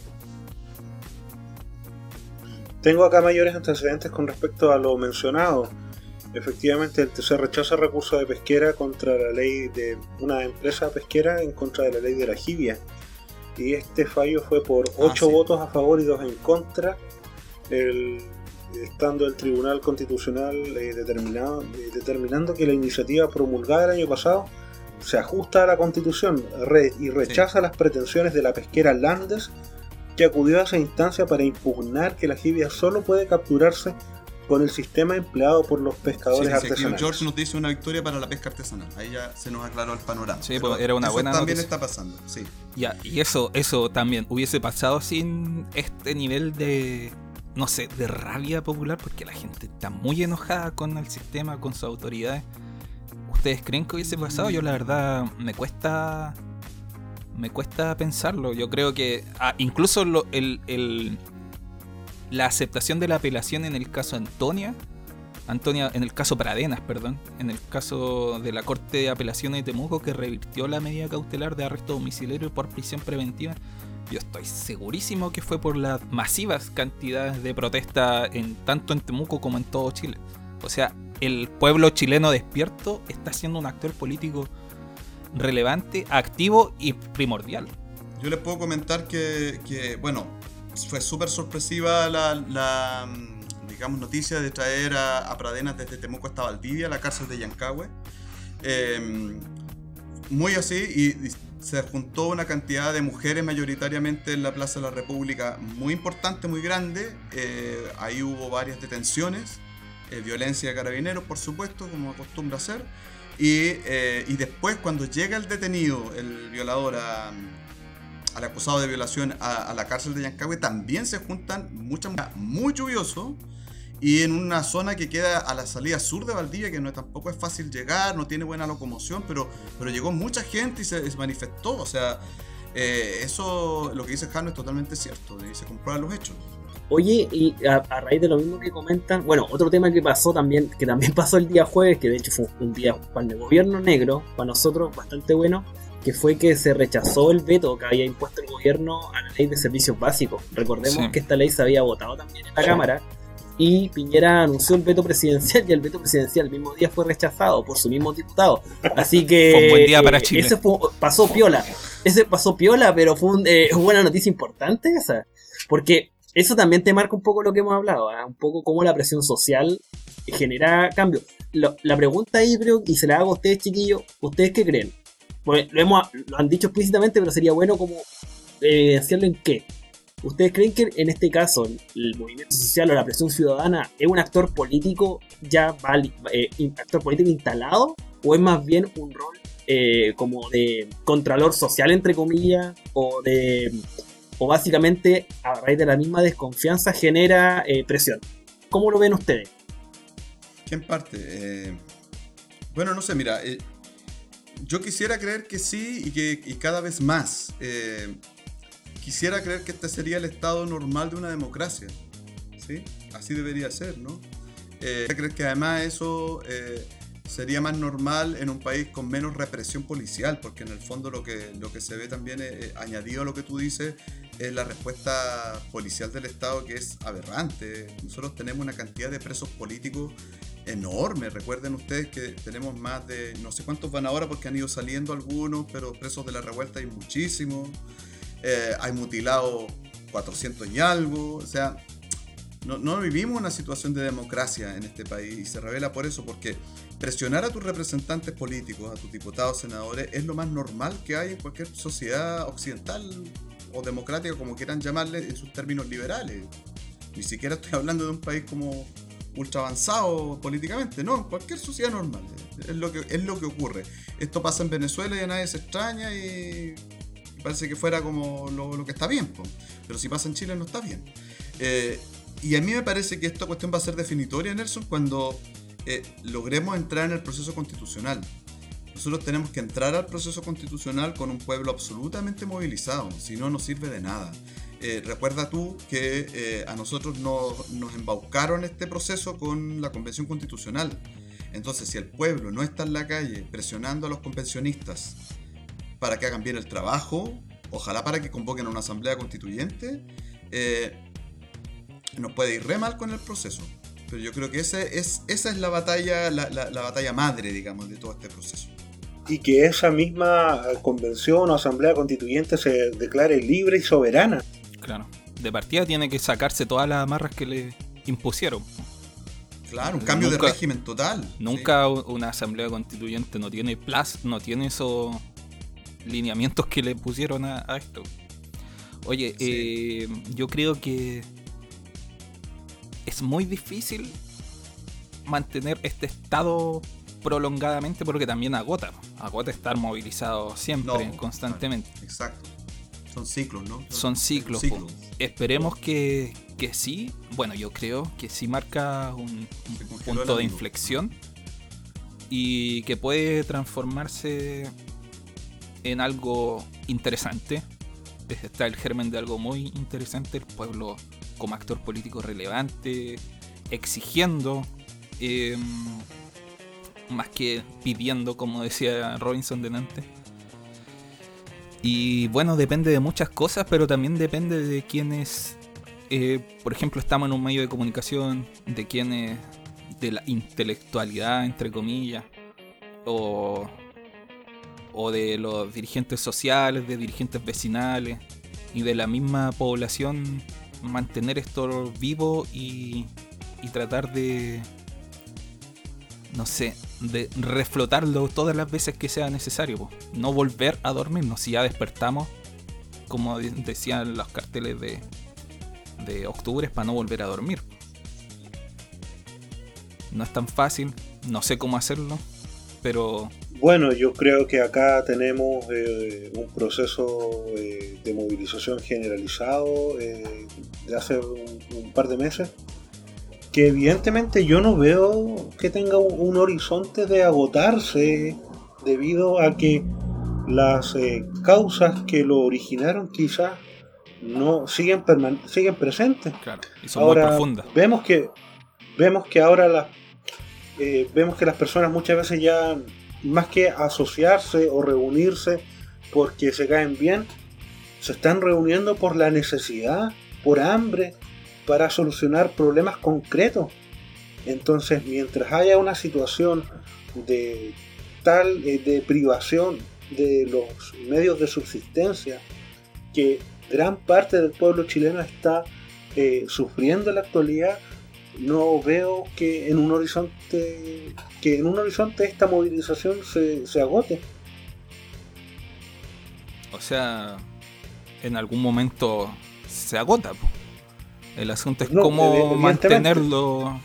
Tengo acá mayores antecedentes con respecto a lo mencionado. Efectivamente, el T C rechaza el recurso de pesquera contra la ley de una empresa pesquera en contra de la ley de la jibia. Y este fallo fue por ocho sí. votos a favor y dos en contra, el, estando el Tribunal Constitucional eh, determinado, eh, determinando que la iniciativa promulgada el año pasado se ajusta a la Constitución re- y rechaza las pretensiones de la pesquera Landes, que acudió a esa instancia para impugnar que la jibia solo puede capturarse con el sistema empleado por los Sí, pescadores dice aquí el artesanales. George nos dice una victoria para la pesca artesanal. Ahí ya se nos aclaró el panorama. Sí, Pero pues, era una eso buena también noticia. está pasando, sí. Ya, y eso, eso también hubiese pasado sin este nivel de, no sé, de rabia popular, porque la gente está muy enojada con el sistema, con sus autoridades. ¿Ustedes creen que hubiese pasado? Yo la verdad me cuesta, me cuesta pensarlo. Yo creo que ah, incluso lo- el, el- la aceptación de la apelación en el caso Antonia, Antonia, en el caso Pradenas, perdón, en el caso de la Corte de Apelaciones de Temuco que revirtió la medida cautelar de arresto domiciliario por prisión preventiva, yo estoy segurísimo que fue por las masivas cantidades de protesta en tanto en Temuco como en todo Chile. O sea, el pueblo chileno despierto está siendo un actor político relevante, activo y primordial. Yo les puedo comentar que, que bueno, fue súper sorpresiva la, la, digamos, noticia de traer a, a Pradenas desde Temuco hasta Valdivia, la cárcel de Llancahue. Eh, muy así, y, y se juntó una cantidad de mujeres mayoritariamente en la Plaza de la República muy importante, muy grande. Eh, ahí hubo varias detenciones, eh, violencia de carabineros, por supuesto, como acostumbra ser. Y, eh, y después, cuando llega el detenido, el violador, a, al acusado de violación a, a la cárcel de Llancahue, también se juntan muchas mujeres, muy lluvioso, y en una zona que queda a la salida sur de Valdivia, que no tampoco es fácil llegar, no tiene buena locomoción, pero, pero llegó mucha gente y se, se manifestó. O sea, eh, eso, lo que dice Jano es totalmente cierto, y se comprueban los hechos. Oye, y a, a raíz de lo mismo que comentan, bueno, otro tema que pasó también, que también pasó el día jueves, que de hecho fue un día para el gobierno negro, para nosotros bastante bueno, que fue que se rechazó el veto que había impuesto el gobierno a la ley de servicios básicos. Recordemos sí. que esta ley se había votado también en la Cámara, y Piñera anunció el veto presidencial, y el veto presidencial el mismo día fue rechazado por su mismo diputado. Así que fue un buen día para Chile. Ese fue, pasó piola, ese pasó piola, pero fue un, eh, una noticia importante esa, porque eso también te marca un poco lo que hemos hablado, ¿eh? Un poco cómo la presión social genera cambio. Lo, la pregunta ahí, creo, y se la hago a ustedes, chiquillos, ¿ustedes qué creen? Porque lo, hemos, lo han dicho explícitamente, pero sería bueno como evidenciarlo en qué. ¿Ustedes creen que en este caso el movimiento social o la presión ciudadana es un actor político ya vali, eh, actor político instalado, o es más bien un rol eh, como de contralor social, entre comillas, o de o básicamente a raíz de la misma desconfianza genera eh, presión? ¿Cómo lo ven ustedes? ¿Qué en parte? Eh, bueno, no sé, mira, eh, yo quisiera creer que sí, y que y cada vez más. Eh, Quisiera creer que este sería el estado normal de una democracia, ¿sí? Así debería ser, ¿no? Eh, creer que además eso eh, sería más normal en un país con menos represión policial, porque en el fondo lo que, lo que se ve también, eh, añadido a lo que tú dices, es la respuesta policial del Estado, que es aberrante. Nosotros tenemos una cantidad de presos políticos enorme. Recuerden ustedes que tenemos más de, no sé cuántos van ahora porque han ido saliendo algunos, pero presos de la revuelta hay muchísimos. Eh, hay mutilados cuatrocientos y algo. O sea, no, no vivimos una situación de democracia en este país, y se revela por eso, porque presionar a tus representantes políticos, a tus diputados, senadores, es lo más normal que hay en cualquier sociedad occidental o democrática, como quieran llamarle, en sus términos liberales. Ni siquiera estoy hablando de un país como ultra avanzado políticamente, no, en cualquier sociedad normal es lo que, es lo que ocurre. Esto pasa en Venezuela y a nadie se extraña, y parece que fuera como lo, lo que está bien, po. Pero si pasa en Chile no está bien. Eh, y a mí me parece que esta cuestión va a ser definitoria, Nelson, cuando eh, logremos entrar en el proceso constitucional. Nosotros tenemos que entrar al proceso constitucional con un pueblo absolutamente movilizado, si no, no sirve de nada. Eh, recuerda tú que eh, a nosotros nos, nos embaucaron este proceso con la Convención Constitucional. Entonces, si el pueblo no está en la calle presionando a los convencionistas para que hagan bien el trabajo, ojalá para que convoquen a una asamblea constituyente, eh, nos puede ir re mal con el proceso. Pero yo creo que ese es, esa es la batalla, la, la, la batalla madre, digamos, de todo este proceso. Y que esa misma convención o asamblea constituyente se declare libre y soberana. Claro, de partida tiene que sacarse todas las amarras que le impusieron. Claro, un cambio nunca, de régimen total. Nunca sí. Una asamblea constituyente no tiene plus, no tiene esos lineamientos que le pusieron a, a esto. Oye, sí. eh, yo creo que es muy difícil mantener este estado prolongadamente, porque también agota, agota estar movilizado siempre, no, constantemente. No, exacto. Son ciclos, ¿no? Son, Son ciclos. ciclos. Esperemos que, que sí. Bueno, yo creo que sí marca un, un punto de inflexión y que puede transformarse en algo interesante. Está el germen de algo muy interesante, el pueblo como actor político relevante, exigiendo, eh, más que pidiendo, como decía Robinson delante. Y bueno, depende de muchas cosas, pero también depende de quienes, eh, por ejemplo, estamos en un medio de comunicación, de quienes, de la intelectualidad, entre comillas, o o de los dirigentes sociales, de dirigentes vecinales y de la misma población, mantener esto vivo y, y tratar de, no sé, de reflotarlo todas las veces que sea necesario, po. No volver a dormirnos. Si ya despertamos, como decían los carteles de, de octubre, es para no volver a dormir. No es tan fácil, no sé cómo hacerlo, pero... Bueno, yo creo que acá tenemos eh, un proceso eh, de movilización generalizado eh, de hace un, un par de meses, que evidentemente yo no veo que tenga un, un horizonte de agotarse, debido a que las eh, causas que lo originaron quizás no siguen perman- siguen presentes. Claro, y son ahora, muy profundas. Vemos que vemos que ahora las eh, vemos que las personas muchas veces ya, más que asociarse o reunirse porque se caen bien, se están reuniendo por la necesidad, por hambre, para solucionar problemas concretos. Entonces, mientras haya una situación de tal eh, de privación de los medios de subsistencia que gran parte del pueblo chileno está eh, sufriendo en la actualidad, no veo que en un horizonte que en un horizonte esta movilización se, se agote. O sea, en algún momento se agota, po. El asunto es No, cómo evidentemente. mantenerlo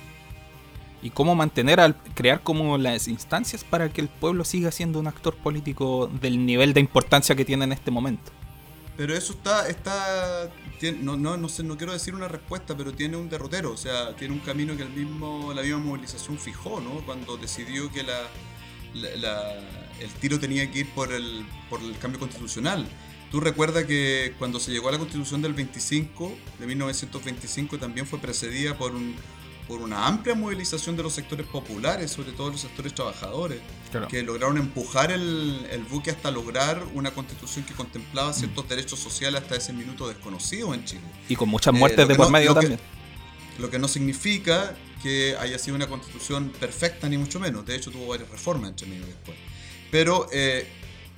y cómo mantener al crear como las instancias para que el pueblo siga siendo un actor político del nivel de importancia que tiene en este momento. Pero eso está, está tiene, no, no, no sé, no quiero decir una respuesta, pero tiene un derrotero, o sea, tiene un camino que el mismo, la misma movilización fijó, ¿no? Cuando decidió que la, la, la, el tiro tenía que ir por el, por el cambio constitucional. Tú recuerdas que cuando se llegó a la Constitución del veinticinco, de mil novecientos veinticinco, también fue precedida por un por una amplia movilización de los sectores populares, sobre todo los sectores trabajadores, claro, que lograron empujar el, el buque hasta lograr una constitución que contemplaba ciertos mm. derechos sociales hasta ese minuto desconocidos en Chile. Y con muchas muertes eh, de por no, medio lo también. Que, lo que no significa que haya sido una constitución perfecta, ni mucho menos. De hecho, tuvo varias reformas entre medio después. Pero, eh,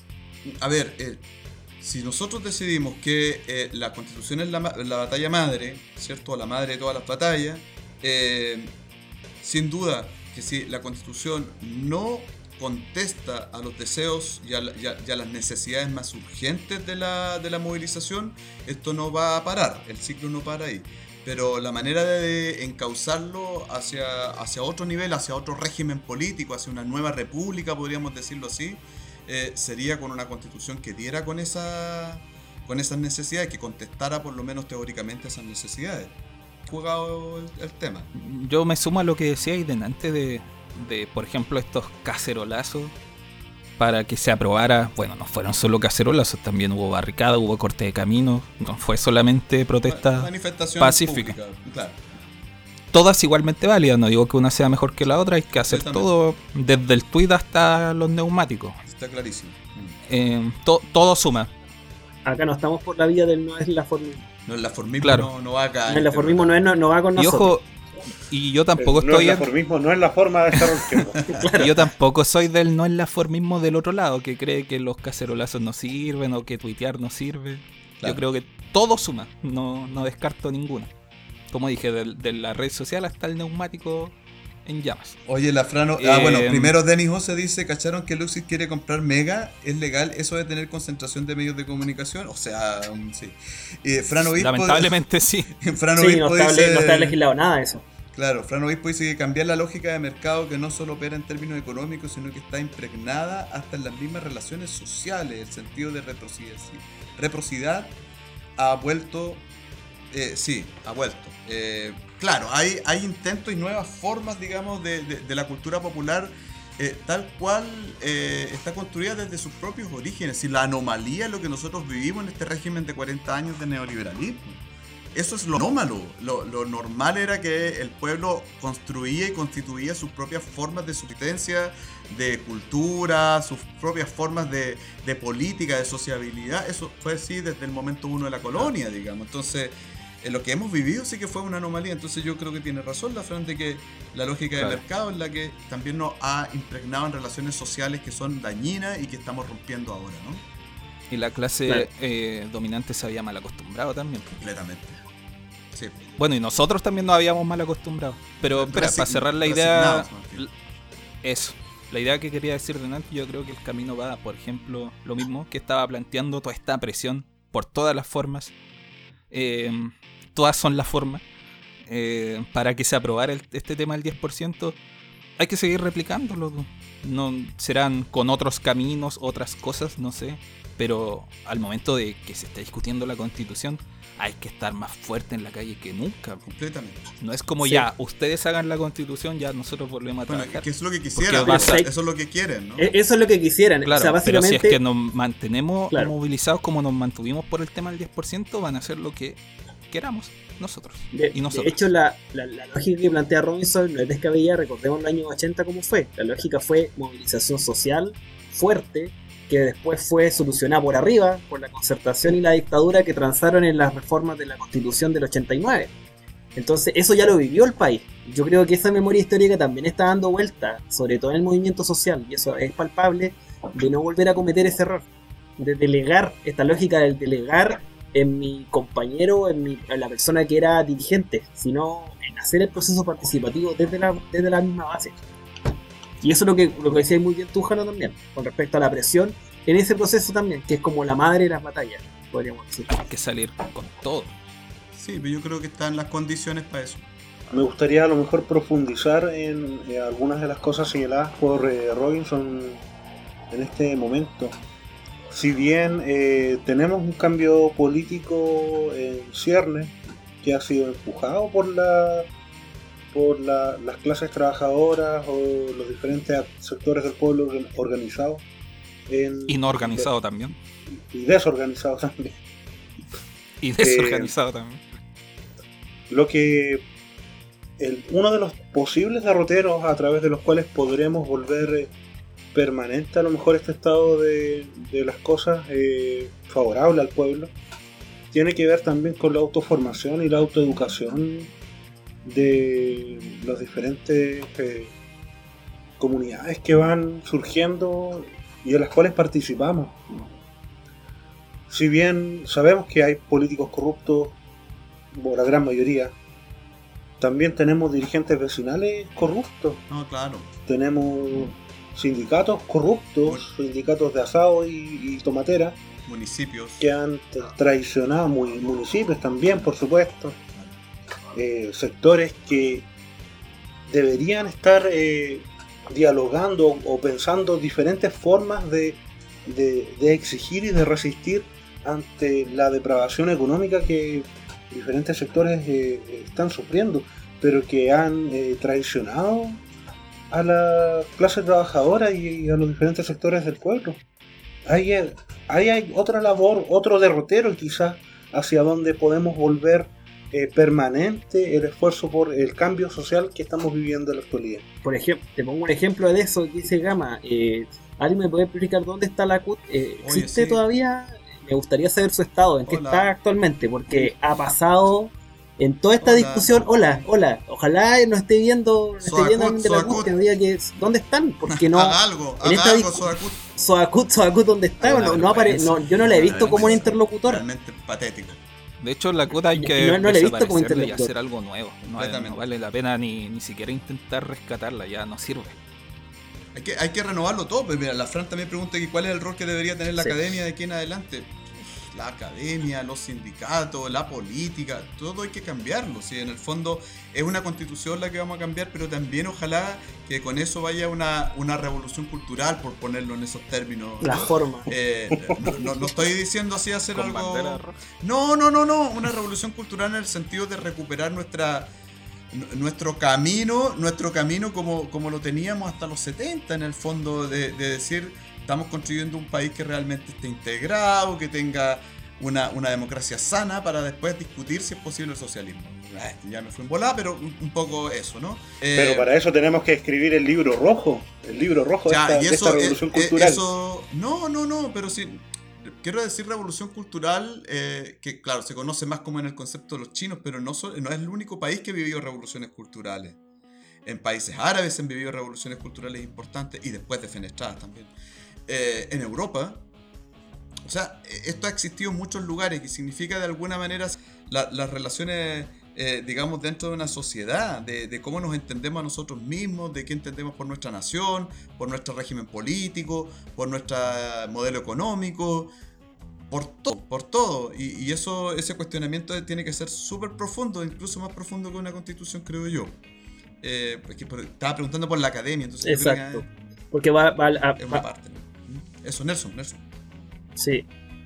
a ver, eh, si nosotros decidimos que eh, la constitución es la, la batalla madre, ¿cierto? La madre de todas las batallas, Eh, sin duda que si la Constitución no contesta a los deseos y a, y a, y a las necesidades más urgentes de la, de la movilización, esto no va a parar, el ciclo no para ahí. Pero la manera de encauzarlo hacia, hacia otro nivel, hacia otro régimen político, hacia una nueva república, podríamos decirlo así, eh, sería con una Constitución que diera con, esa, con esas necesidades, que contestara por lo menos teóricamente esas necesidades. Jugado el, el tema. Yo me sumo a lo que decíais delante de, de, por ejemplo, estos cacerolazos para que se aprobara. Bueno, no fueron solo cacerolazos, también hubo barricadas, hubo corte de caminos, no fue solamente protesta pacífica. Pública, claro. Todas igualmente válidas, no digo que una sea mejor que la otra, hay que hacer todo, desde el tuit hasta los neumáticos. Está clarísimo. Eh, to, todo suma. Acá no estamos por la vía del no es la forma. No, el laformismo claro. no, no va acá. No, el laformismo no, es, no, no va con y nosotros. Ojo, y yo tampoco no estoy... El laformismo no es la forma de desarrollo. Claro. Yo tampoco soy del no el laformismo del otro lado, que cree que los cacerolazos no sirven o que tuitear no sirve. Claro. Yo creo que todo suma, no, no descarto ninguna. Como dije, de, de la red social hasta el neumático en llamas. Oye, la Frano... Eh, ah, bueno, primero Denis José dice, ¿cacharon que Luxis quiere comprar Mega? ¿Es legal eso de tener concentración de medios de comunicación? O sea, um, sí. Eh, Fran Obispo... Lamentablemente sí. Fran Obispo sí, no está, dice, no está legislado nada eso. Claro, Fran Obispo dice que cambiar la lógica de mercado que no solo opera en términos económicos, sino que está impregnada hasta en las mismas relaciones sociales. El sentido de reciprocidad, reciprocidad ha vuelto... Eh, sí, ha vuelto. Eh, claro, hay, hay intentos y nuevas formas, digamos, de, de, de la cultura popular, eh, tal cual eh, está construida desde sus propios orígenes. Y la anomalía es lo que nosotros vivimos en este régimen de cuarenta años de neoliberalismo. Eso es lo anómalo. Lo, lo normal era que el pueblo construía y constituía sus propias formas de subsistencia, de cultura, sus propias formas de, de política, de sociabilidad. Eso fue así desde el momento uno de la colonia, digamos. Entonces... en lo que hemos vivido sí que fue una anomalía. Entonces yo creo que tiene razón la Fran de que la lógica Claro. del mercado es la que también nos ha impregnado en relaciones sociales que son dañinas y que estamos rompiendo ahora, ¿no? Y la clase Claro. eh, dominante se había mal acostumbrado también. Completamente. Sí. Bueno, y nosotros también nos habíamos mal acostumbrado. Pero espera, Resign- para cerrar la idea, resignados, más bien. eso. La idea que quería decir delante, yo creo que el camino va, por ejemplo, lo mismo que estaba planteando, toda esta presión por todas las formas. Eh, todas son las formas. Eh, para que se aprobara el- este tema del diez por ciento, hay que seguir replicándolo. No, serán con otros caminos, otras cosas, no sé. Pero al momento de que se está discutiendo la Constitución, hay que estar más fuerte en la calle que nunca. Completamente. No es como Sí. ya, ustedes hagan la Constitución, ya nosotros volvemos a Bueno, trabajar. que es lo que quisieran, Porque eso, pasa- eso es lo que quieren, ¿no? E- Eso es lo que quisieran. Claro, o sea, pero si básicamente, es que nos mantenemos Claro. movilizados como nos mantuvimos por el tema del diez por ciento, van a hacer lo que queramos nosotros. de, y nosotros. de hecho, la, la, la lógica que plantea Robinson no es descabellada. Recordemos en los años ochenta cómo fue. La lógica fue movilización social fuerte, que después fue solucionada por arriba, por la concertación y la dictadura que transaron en las reformas de la Constitución del ochenta y nueve. Entonces, eso ya lo vivió el país. Yo creo que esa memoria histórica también está dando vuelta, sobre todo en el movimiento social, y eso es palpable, de no volver a cometer ese error, de delegar, esta lógica del delegar en mi compañero, en, mi, en la persona que era dirigente, sino en hacer el proceso participativo desde la, desde la misma base. Y eso es lo que, lo que decía muy bien tú, Jano, también, con respecto a la presión en ese proceso también, que es como la madre de las batallas, podríamos decir. Hay que salir con todo. Sí, pero yo creo que están las condiciones para eso. Me gustaría a lo mejor profundizar en, eh, algunas de las cosas señaladas por eh, Robinson en este momento. Si bien eh, tenemos un cambio político en cierne que ha sido empujado por la por la, las clases trabajadoras o los diferentes sectores del pueblo organizados en, Y no organizado también. y desorganizados también. Y desorganizado también. Lo que el, uno de los posibles derroteros a través de los cuales podremos volver eh, permanente a lo mejor este estado de, de las cosas eh, favorable al pueblo tiene que ver también con la autoformación y la autoeducación de las diferentes eh, comunidades que van surgiendo y en las cuales participamos. Si bien sabemos que hay políticos corruptos, por la gran mayoría, también tenemos dirigentes vecinales corruptos, No, claro. tenemos sindicatos corruptos, sindicatos de asado y, y tomatera, Municipios. que han tra- traicionado muy, municipios también, por supuesto, eh, sectores que deberían estar eh, dialogando o pensando diferentes formas de, de, de exigir y de resistir ante la depravación económica que diferentes sectores eh, están sufriendo, pero que han eh, traicionado a la clase trabajadora y a los diferentes sectores del pueblo. Ahí hay, ahí hay otra labor, otro derrotero quizás hacia donde podemos volver eh, permanente el esfuerzo por el cambio social que estamos viviendo en la actualidad. Por ejemplo, te pongo un ejemplo de eso que dice Gama. Eh, ¿Alguien me puede explicar dónde está la C U T? Eh, Oye, ¿Existe sí. todavía? Me gustaría saber su estado, en qué Hola. está actualmente, porque ha pasado en toda esta Hola. discusión. Hola, hola, ojalá nos esté viendo, nos esté Soacut, viendo alguien de la C U T Soacut. que nos diga que, ¿dónde están? Porque no. Haga algo, en haga esta algo, discu- Soacut. Soacut, Soacut, ¿dónde está? Una No, no, apare- vergüenza. no, yo no la he visto Una como un vergüenza. interlocutor. Realmente patético. De hecho, la cuota hay Yo- que no- no la he visto como desaparecerla y interlocutor. hacer algo nuevo. No, Completamente. no vale la pena ni, ni siquiera intentar rescatarla, ya no sirve. Hay que, hay que renovarlo todo. Pues mira, la Fran también pregunta que cuál es el rol que debería tener la Sí. academia de aquí en adelante. La academia, los sindicatos, la política, todo hay que cambiarlo. ¿Sí? En el fondo es una constitución la que vamos a cambiar, pero también ojalá que con eso vaya una, una revolución cultural, por ponerlo en esos términos. La forma. Eh, no, no- no estoy diciendo así hacer Con bandera algo. roja. No, no, no, no. Una revolución cultural en el sentido de recuperar nuestra n- nuestro camino, nuestro camino como, como lo teníamos hasta los setenta, en el fondo, de, de decir, estamos construyendo un país que realmente esté integrado, que tenga una, una democracia sana para después discutir si es posible el socialismo. Eh, Ya me fui en volada, pero un, un poco eso, ¿no? Eh, Pero para eso tenemos que escribir el libro rojo, el libro rojo ya, de esta, y de eso, esta revolución eh, eh, cultural. eso- no, no, no, pero sí, quiero decir revolución cultural, eh, que claro, se conoce más como en el concepto de los chinos, pero no, so, no es el único país que ha vivido revoluciones culturales. En países árabes se han vivido revoluciones culturales importantes y después defenestradas también. Eh, en Europa, o sea, esto ha existido en muchos lugares, que significa de alguna manera la, las relaciones, eh, digamos, dentro de una sociedad, de, de cómo nos entendemos a nosotros mismos, de qué entendemos por nuestra nación, por nuestro régimen político, por nuestro modelo económico, por todo, por todo. Y, y eso, ese cuestionamiento tiene que ser súper profundo, incluso más profundo que una constitución, creo yo. Eh, porque estaba preguntando por la academia, entonces exacto, yo creo que, porque va, va, a, es una va. parte, ¿no? Eso, Nelson, Nelson. Sí,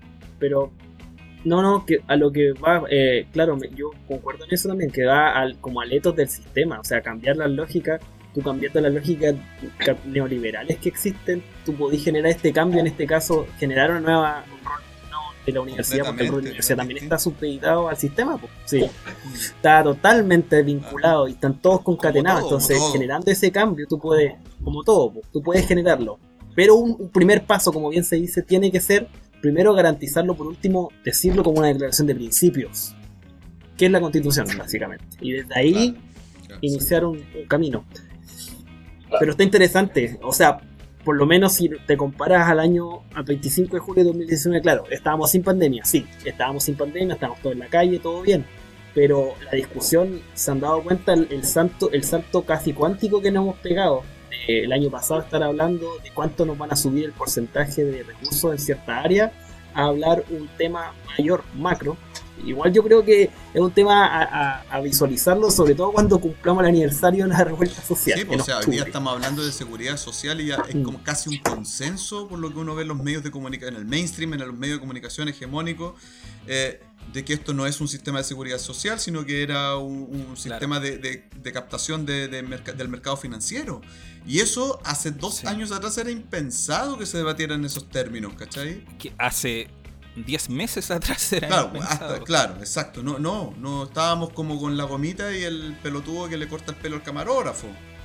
pero no, no, que a lo que va, eh, claro, yo concuerdo en eso también, que va al, como al ethos del sistema, o sea, cambiar las lógicas, tú cambiando las lógicas neoliberales que existen, tú podés generar este cambio, en este caso, generar una nueva un rol no, de la universidad, porque el rol de la universidad también está supeditado al sistema, pues, sí, está totalmente vinculado y están todos concatenados, todo, entonces generando ese cambio, tú puedes, como todo, pues, tú puedes generarlo, pero un, un primer paso, como bien se dice, tiene que ser primero garantizarlo, por último decirlo como una declaración de principios, que es la Constitución básicamente, y desde ahí claro, claro, iniciar sí. un, un camino. Claro. Pero está interesante, o sea, por lo menos si te comparas al año al veinticinco de julio de dos mil diecinueve, claro, estábamos sin pandemia, sí, estábamos sin pandemia, estábamos todos en la calle, todo bien, pero la discusión, se han dado cuenta el, el, salto, el salto casi cuántico que nos hemos pegado. El año pasado estar hablando de cuánto nos van a subir el porcentaje de recursos en cierta área, a hablar un tema mayor, macro. Igual yo creo que es un tema a, a, a visualizarlo, sobre todo cuando cumplamos el aniversario de la revuelta social. Sí, pues, o sea, hoy día estamos hablando de seguridad social y ya es como casi un consenso por lo que uno ve en los medios de comunicación, en el mainstream, en los medios de comunicación hegemónicos, eh, de que esto no es un sistema de seguridad social, sino que era un, un sistema claro. de, de, de captación de, de merc- del mercado financiero. Y eso hace dos sí. años atrás era impensado que se debatiera en esos términos, ¿cachai? Que hace diez meses atrás era claro, impensado. Hasta, claro, exacto. No, no, no estábamos como con la gomita y el pelotudo que le corta el pelo al camarógrafo.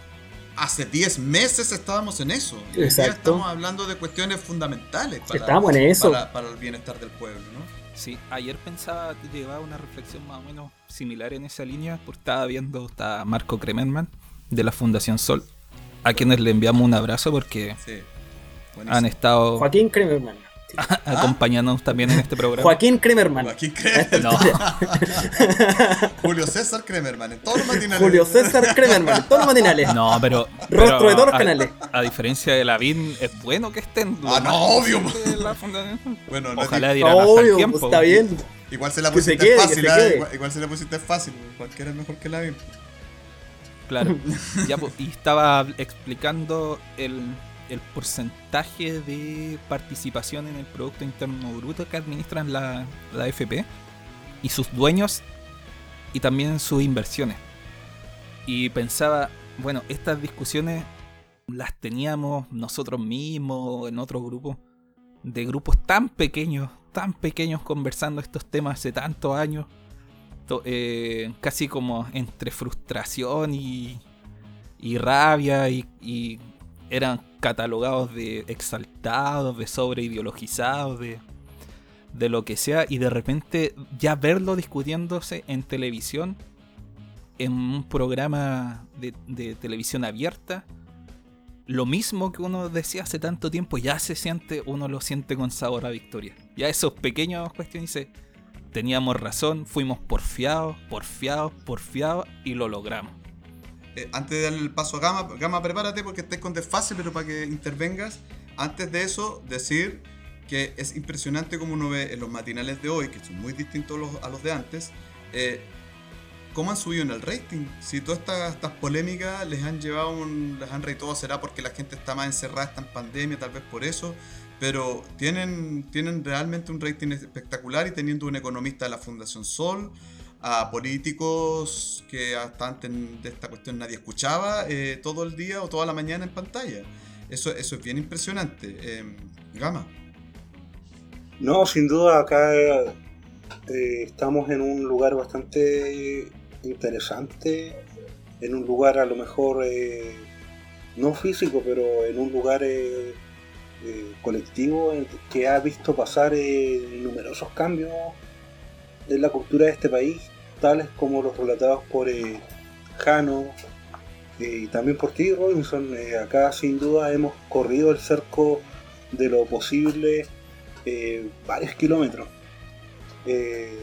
Hace diez meses estábamos en eso. Y hoy día estamos hablando de cuestiones fundamentales para, estamos en eso. Para, para el bienestar del pueblo, ¿no? Sí, ayer pensaba que llevaba una reflexión más o menos similar en esa línea, porque estaba viendo a Marco Kremerman de la Fundación Sol, a quienes le enviamos un abrazo porque sí, han estado Joaquín Kremerman acompañándonos también en este programa. Joaquín Kremerman. Joaquín Kremerman. No. Julio César Kremerman en todos los matinales. Julio César Kremerman en todos los matinales. No, pero rostro pero de todos los a, canales. A diferencia de Lavín, es bueno que estén. Ah, no, obvio. La bueno, no ojalá te... dirán no, hasta obvio, el tiempo. Pues está bien. Igual se la pusiste quede, fácil, ¿eh? igual, igual se la pusiste fácil. Cualquiera es mejor que Lavín. Claro. Ya, pues, y estaba explicando el el porcentaje de participación en el Producto Interno Bruto que administran la, la A F P y sus dueños y también sus inversiones. Y pensaba, bueno, estas discusiones las teníamos nosotros mismos en otros grupos, de grupos tan pequeños, tan pequeños conversando estos temas hace tantos años, to, eh, casi como entre frustración y, y rabia y, y eran catalogados de exaltados, de sobreideologizados, de, de lo que sea, y de repente ya verlo discutiéndose en televisión, en un programa de, de televisión abierta, lo mismo que uno decía hace tanto tiempo, ya se siente, uno lo siente con sabor a victoria. Ya esos pequeños cuestiones, dice, teníamos razón, fuimos porfiados, porfiados, porfiados, y lo logramos. Eh, antes de darle el paso a Gama, Gama, prepárate porque estés con desfase, pero para que intervengas. Antes de eso, decir que es impresionante como uno ve en los matinales de hoy, que son muy distintos a los, a los de antes, eh, cómo han subido en el rating. Si todas estas, estas polémicas les han llevado un, les han reído, será porque la gente está más encerrada, está en pandemia, tal vez por eso, pero tienen, tienen realmente un rating espectacular, y teniendo un economista de la Fundación Sol, a políticos que hasta antes de esta cuestión nadie escuchaba, eh, todo el día o toda la mañana en pantalla. Eso, eso es bien impresionante. Eh, Gama. No, sin duda acá eh, estamos en un lugar bastante interesante, en un lugar a lo mejor eh, no físico, pero en un lugar eh, eh, colectivo que ha visto pasar eh, numerosos cambios en la cultura de este país, tales como los relatados por eh, Jano eh, y también por ti, Robinson. Eh, acá sin duda hemos corrido el cerco de lo posible eh, varios kilómetros. Eh,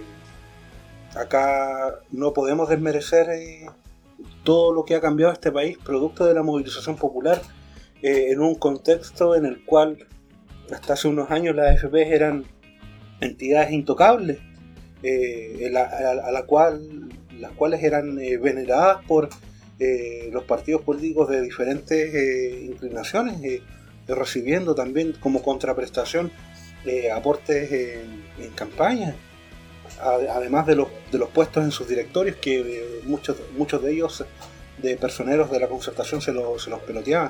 acá no podemos desmerecer eh, todo lo que ha cambiado este país producto de la movilización popular eh, en un contexto en el cual hasta hace unos años las A F P eran entidades intocables, eh, la, a, a la cual, las cuales eran eh, veneradas por eh, los partidos políticos de diferentes eh, inclinaciones, eh, recibiendo también como contraprestación eh, aportes en, en campaña, además de los, de los puestos en sus directorios, que eh, muchos, muchos de ellos, de personeros de la concertación, se, lo, se los peloteaban.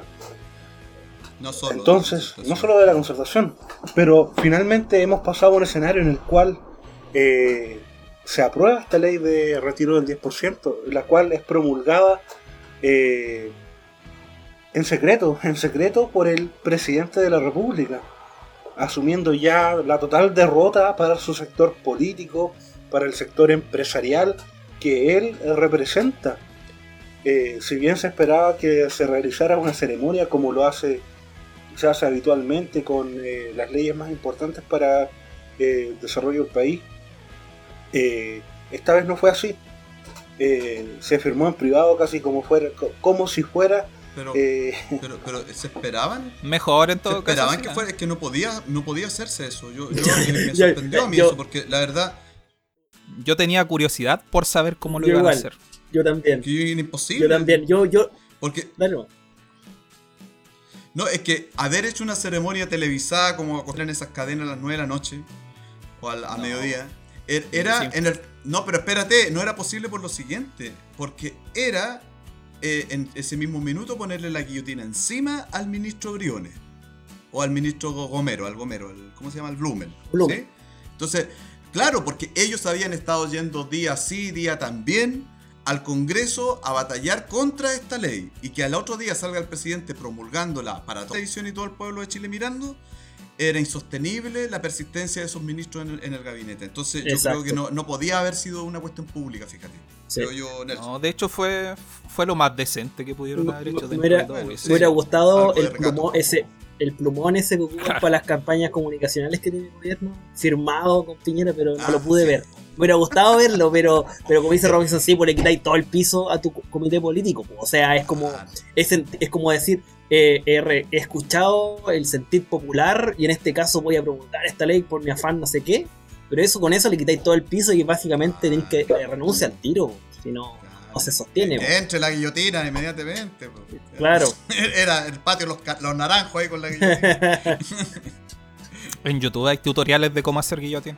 No solo Entonces, no solo de la concertación, pero finalmente hemos pasado a un escenario en el cual eh, se aprueba esta ley de retiro del diez por ciento, la cual es promulgada eh, en secreto, en secreto por el presidente de la República, asumiendo ya la total derrota para su sector político, para el sector empresarial que él representa. Eh, si bien se esperaba que se realizara una ceremonia como lo hace, se hace habitualmente con eh, las leyes más importantes para eh, el desarrollo del país, eh, esta vez no fue así. Eh, se firmó en privado casi como fuera, como si fuera. Pero, eh, pero, pero ¿se esperaban? Mejor en ¿Se todo esperaban caso. que fuera? Es que no podía, no podía hacerse eso. Yo, yo Yo- me yo- sorprendió a mí yo- eso, porque la verdad Yo tenía curiosidad por saber cómo lo Yo iban igual. a hacer. Yo también. que era imposible. Yo también. Yo, yo. Porque, Dale, no. no, es que haber hecho una ceremonia televisada como acostumbran en esas cadenas a las nueve de la noche o al, a No. mediodía, er- era Sí. en el. No, pero espérate, no era posible por lo siguiente. Porque era eh, en ese mismo minuto ponerle la guillotina encima al ministro Briones. O al ministro Gomero, al Gomero, al- ¿cómo se llama? Al Blumel. Blumel. ¿sí? Entonces, claro, porque ellos habían estado yendo día sí, día también al Congreso a batallar contra esta ley. Y que al otro día salga el presidente promulgándola para toda la televisión y todo el pueblo de Chile mirando, era insostenible la persistencia de esos ministros en el, en el gabinete. Entonces yo Exacto. creo que no, no podía haber sido una cuestión pública, fíjate. Sí. Creo yo, Nelson. No, de hecho fue, fue lo más decente que pudieron haber hecho Me dentro hubiera, de todo. bueno, Ese- me hubiera gustado Algo de el recato. plumón ese, el plumón ese que ocupan para las campañas comunicacionales que tiene el gobierno, firmado con Piñera, pero no Ah, lo pude sí. ver. Me hubiera gustado verlo, pero, pero como dice Robinson, sí, pues le quitáis todo el piso a tu comité político. Pues. O sea, es como, Ah, es, en- es como decir, eh, he, re- he escuchado el sentir popular y en este caso voy a promulgar esta ley por mi afán no sé qué, pero eso con eso le quitáis todo el piso y básicamente tenéis que eh, renunciar al tiro, si no, no se sostiene. Que entre la guillotina inmediatamente. po. Claro. Era el patio, los, ca- los naranjos ahí con la guillotina. En YouTube hay tutoriales de cómo hacer guillotina.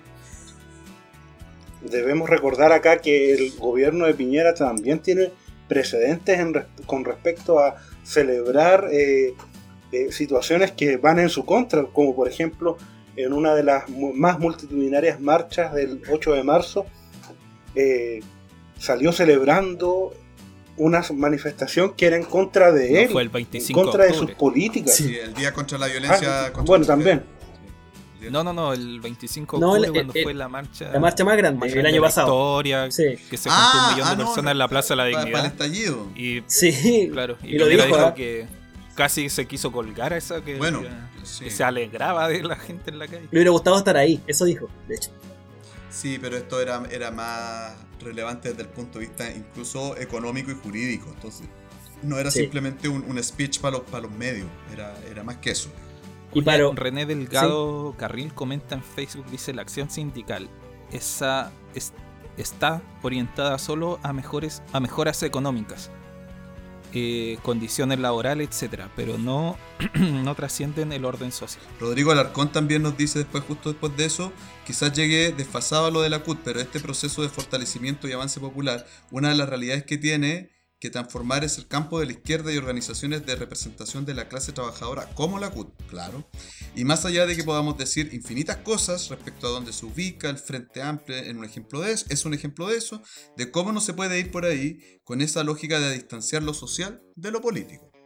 Debemos recordar acá que el gobierno de Piñera también tiene precedentes en res- con respecto a celebrar eh, eh, situaciones que van en su contra, como por ejemplo en una de las mu- más multitudinarias marchas del ocho de marzo, eh, salió celebrando una manifestación que era en contra de No él, fue el en veinticinco contra de de sus octubre. políticas. Sí, el día contra la violencia. Ah, contra bueno, las también. mujeres. Sí. No, no, no, el veinticinco de No, octubre el- cuando el- fue la marcha. La marcha más grande, más el grande año de la pasado. historia, Sí. que se juntó Ah, un millón ah, de no, personas en la Plaza de la Para, Dignidad. el estallido. Y Sí, claro, y, y lo Piñera dijo, dijo ¿eh? que casi se quiso colgar a esa que, Bueno, que- sí. que se alegraba de la gente en la calle. Le hubiera gustado estar ahí, eso dijo, de hecho. Sí, pero esto era, era más relevante desde el punto de vista incluso económico y jurídico. Entonces, no era Sí. simplemente un, un speech para los, para los medios, era, era más que eso. Y Oye, para- René Delgado Carril comenta en Facebook, dice: la acción sindical esa es- está orientada solo a mejores a mejoras económicas, eh, condiciones laborales, etcétera, pero no, no trascienden el orden social. Rodrigo Alarcón también nos dice después, justo después de eso, quizás llegue desfasado a lo de la C U T, pero este proceso de fortalecimiento y avance popular, una de las realidades que tiene que transformar es el campo de la izquierda y organizaciones de representación de la clase trabajadora como la C U T, claro. Y más allá de que podamos decir infinitas cosas respecto a dónde se ubica el Frente Amplio en un ejemplo de eso, es un ejemplo de eso, de cómo no se puede ir por ahí con esa lógica de distanciar lo social de lo político.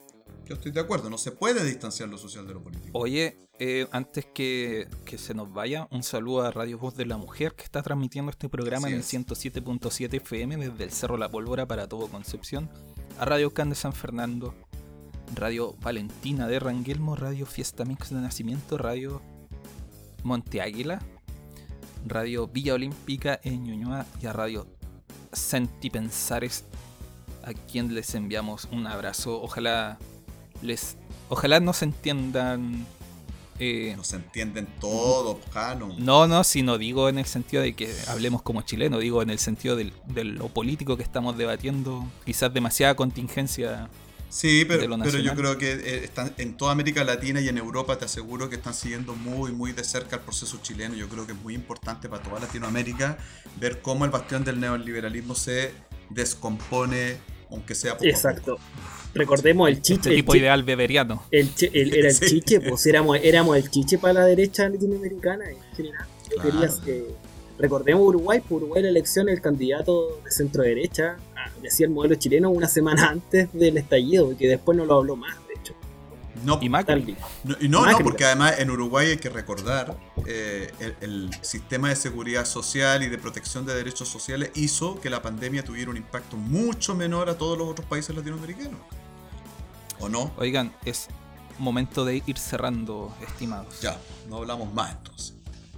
Yo estoy de acuerdo, no se puede distanciar lo social de lo político. Oye, eh, antes que, que se nos vaya, un saludo a Radio Voz de la Mujer, que está transmitiendo este programa Así en el es. ciento siete punto siete F M desde el Cerro La Pólvora para todo Concepción, a Radio Can de San Fernando, Radio Valentina de Ranguelmo, Radio Fiesta Mix de Nacimiento, Radio Monte Águila, Radio Villa Olímpica en Ñuñoa y a Radio Senti Pensares, a quien les enviamos un abrazo. Ojalá les, ojalá nos entiendan. Eh, No se entienden todo, Jano. no, no, si no digo en el sentido de que hablemos como chilenos, digo en el sentido del- de lo político que estamos debatiendo, quizás demasiada contingencia. Sí, pero, de lo pero yo nacional. creo que eh, están en toda América Latina y en Europa, te aseguro que están siguiendo muy, muy de cerca el proceso chileno. Yo creo que es muy importante para toda Latinoamérica ver cómo el bastión del neoliberalismo se descompone, aunque sea poco a Exacto. Recordemos el chiche. Este el tipo chi- ideal beberiano. el chi- el- era el Sí. chiche, pues éramos, éramos el chiche para la derecha latinoamericana en general. Yo Claro. quería que- recordemos Uruguay, por Uruguay la elección, el candidato de centro derecha ah, decía el modelo chileno una semana antes del estallido, y que después no lo habló más, de hecho. No, Y Macri. Talvi. no, y no, no, Macri. porque además en Uruguay hay que recordar, eh, el, el sistema de seguridad social y de protección de derechos sociales hizo que la pandemia tuviera un impacto mucho menor a todos los otros países latinoamericanos. ¿O no? Oigan, es momento de ir cerrando, estimados. Ya, no hablamos más entonces.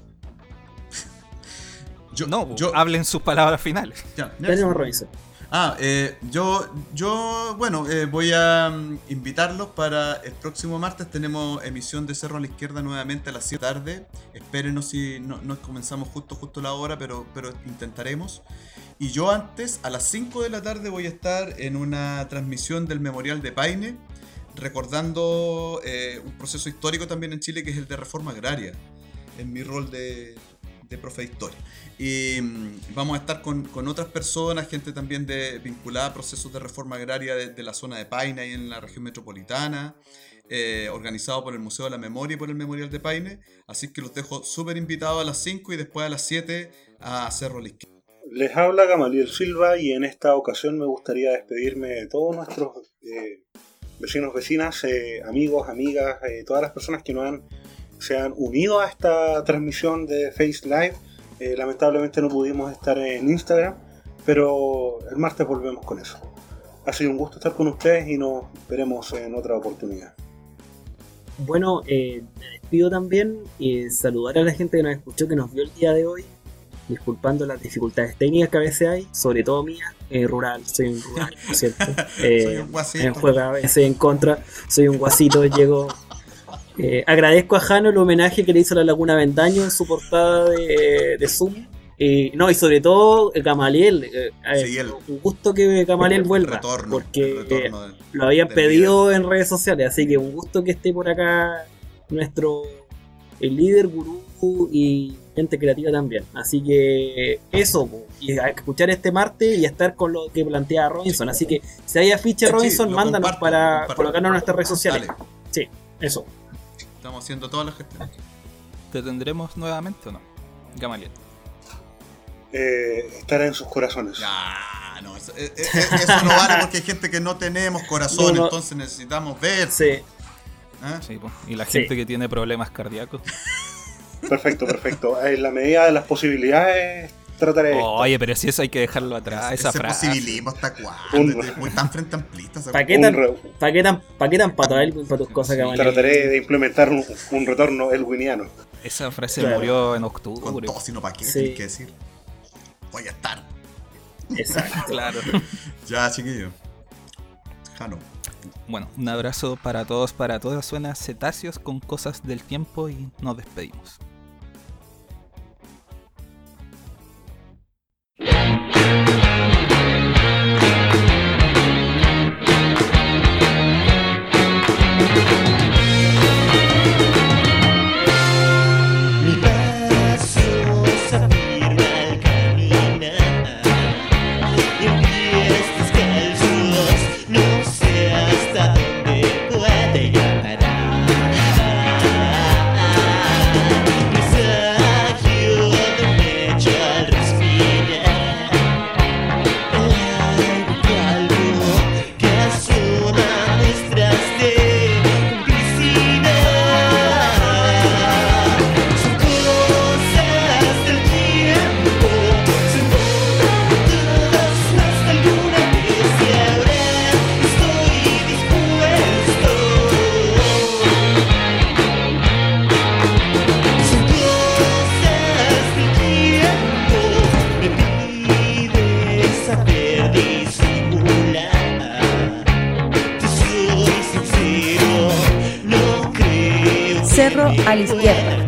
Yo, No, yo, hablen sus palabras finales. ya, Tenemos Robinson. Ah, eh, yo, yo, bueno, eh, voy a mm, invitarlos para el próximo martes. Tenemos emisión de Cerro a la Izquierda nuevamente a las siete de la tarde. Espérenos si no, no comenzamos justo, justo la hora, pero, pero intentaremos. Y yo antes, a las cinco de la tarde, voy a estar en una transmisión del Memorial de Paine, recordando eh, un proceso histórico también en Chile, que es el de reforma agraria, en mi rol de, de profe de historia. Y mm, vamos a estar con, con otras personas, gente también de, vinculada a procesos de reforma agraria de, de la zona de Paine, ahí en la región metropolitana, eh, organizado por el Museo de la Memoria y por el Memorial de Paine. Así que los dejo súper invitados a las cinco y después a las siete a Cerro a la Izquierda. Les habla Gamaliel Silva y en esta ocasión me gustaría despedirme de todos nuestros eh, vecinos, vecinas, eh, amigos, amigas, eh, todas las personas que nos han, se han unido a esta transmisión de Face Live. Eh, lamentablemente no pudimos estar en Instagram, pero el martes volvemos con eso. Ha sido un gusto estar con ustedes y nos veremos en otra oportunidad. Bueno, eh, me despido también y saludar a la gente que nos escuchó, que nos vio el día de hoy, disculpando las dificultades técnicas que a veces hay, sobre todo mías, eh, rural, soy un rural, por cierto. Eh, Soy un guasito. me juega a veces en contra, soy un guasito, llego... Eh, agradezco a Jano el homenaje que le hizo a la Laguna Vendaño en su portada de, de Zoom. Eh, no, y sobre todo eh, Gamaliel. Eh, eh, Sí, el- un gusto que Gamaliel vuelva. Retorno, porque el retorno del- lo habían del pedido en redes sociales, así que un gusto que esté por acá nuestro el líder, gurú y gente creativa también. Así que eso, po, y a escuchar este martes y a estar con lo que plantea Robinson. Así que si hay afiche Sí, Robinson, lo mándanos comparto, para lo comparto. colocarnos en nuestras redes sociales. Dale, Sí, eso. estamos haciendo todas las gestiones. ¿Te tendremos nuevamente o no? Gamaliel. Eh, estará en sus corazones. Ya, no, eso, eh, eh, eso no vale porque hay gente que no tenemos corazón, No, no. entonces necesitamos ver. Sí. ¿Ah? Sí, po. Y la Sí. gente que tiene problemas cardíacos. Perfecto, perfecto. En la medida de las posibilidades trataré esto. Oye, pero si eso hay que dejarlo atrás, esa Ese frase. posibilismo hasta Un- cuándo, muy tan frente amplista. esa- ¿Para qué Un tan, re- pa' qué tan, pa' qué tan pato Elwin para tus cosas, Gamaliel? Trataré de implementar un, un retorno elwiniano. Esa frase Claro. murió en Con octubre. todo, sino para qué, Sí. tienes que decir. Voy a estar. Exacto. Claro. Ya, chiquillo. Jano. Bueno, un abrazo para todos, para todas. Suena Cetáceos con Cosas del Tiempo y nos despedimos. Mi paso se afirma al caminar y en pies descalzos no sé hasta dónde puede llegar. Cerro a la izquierda,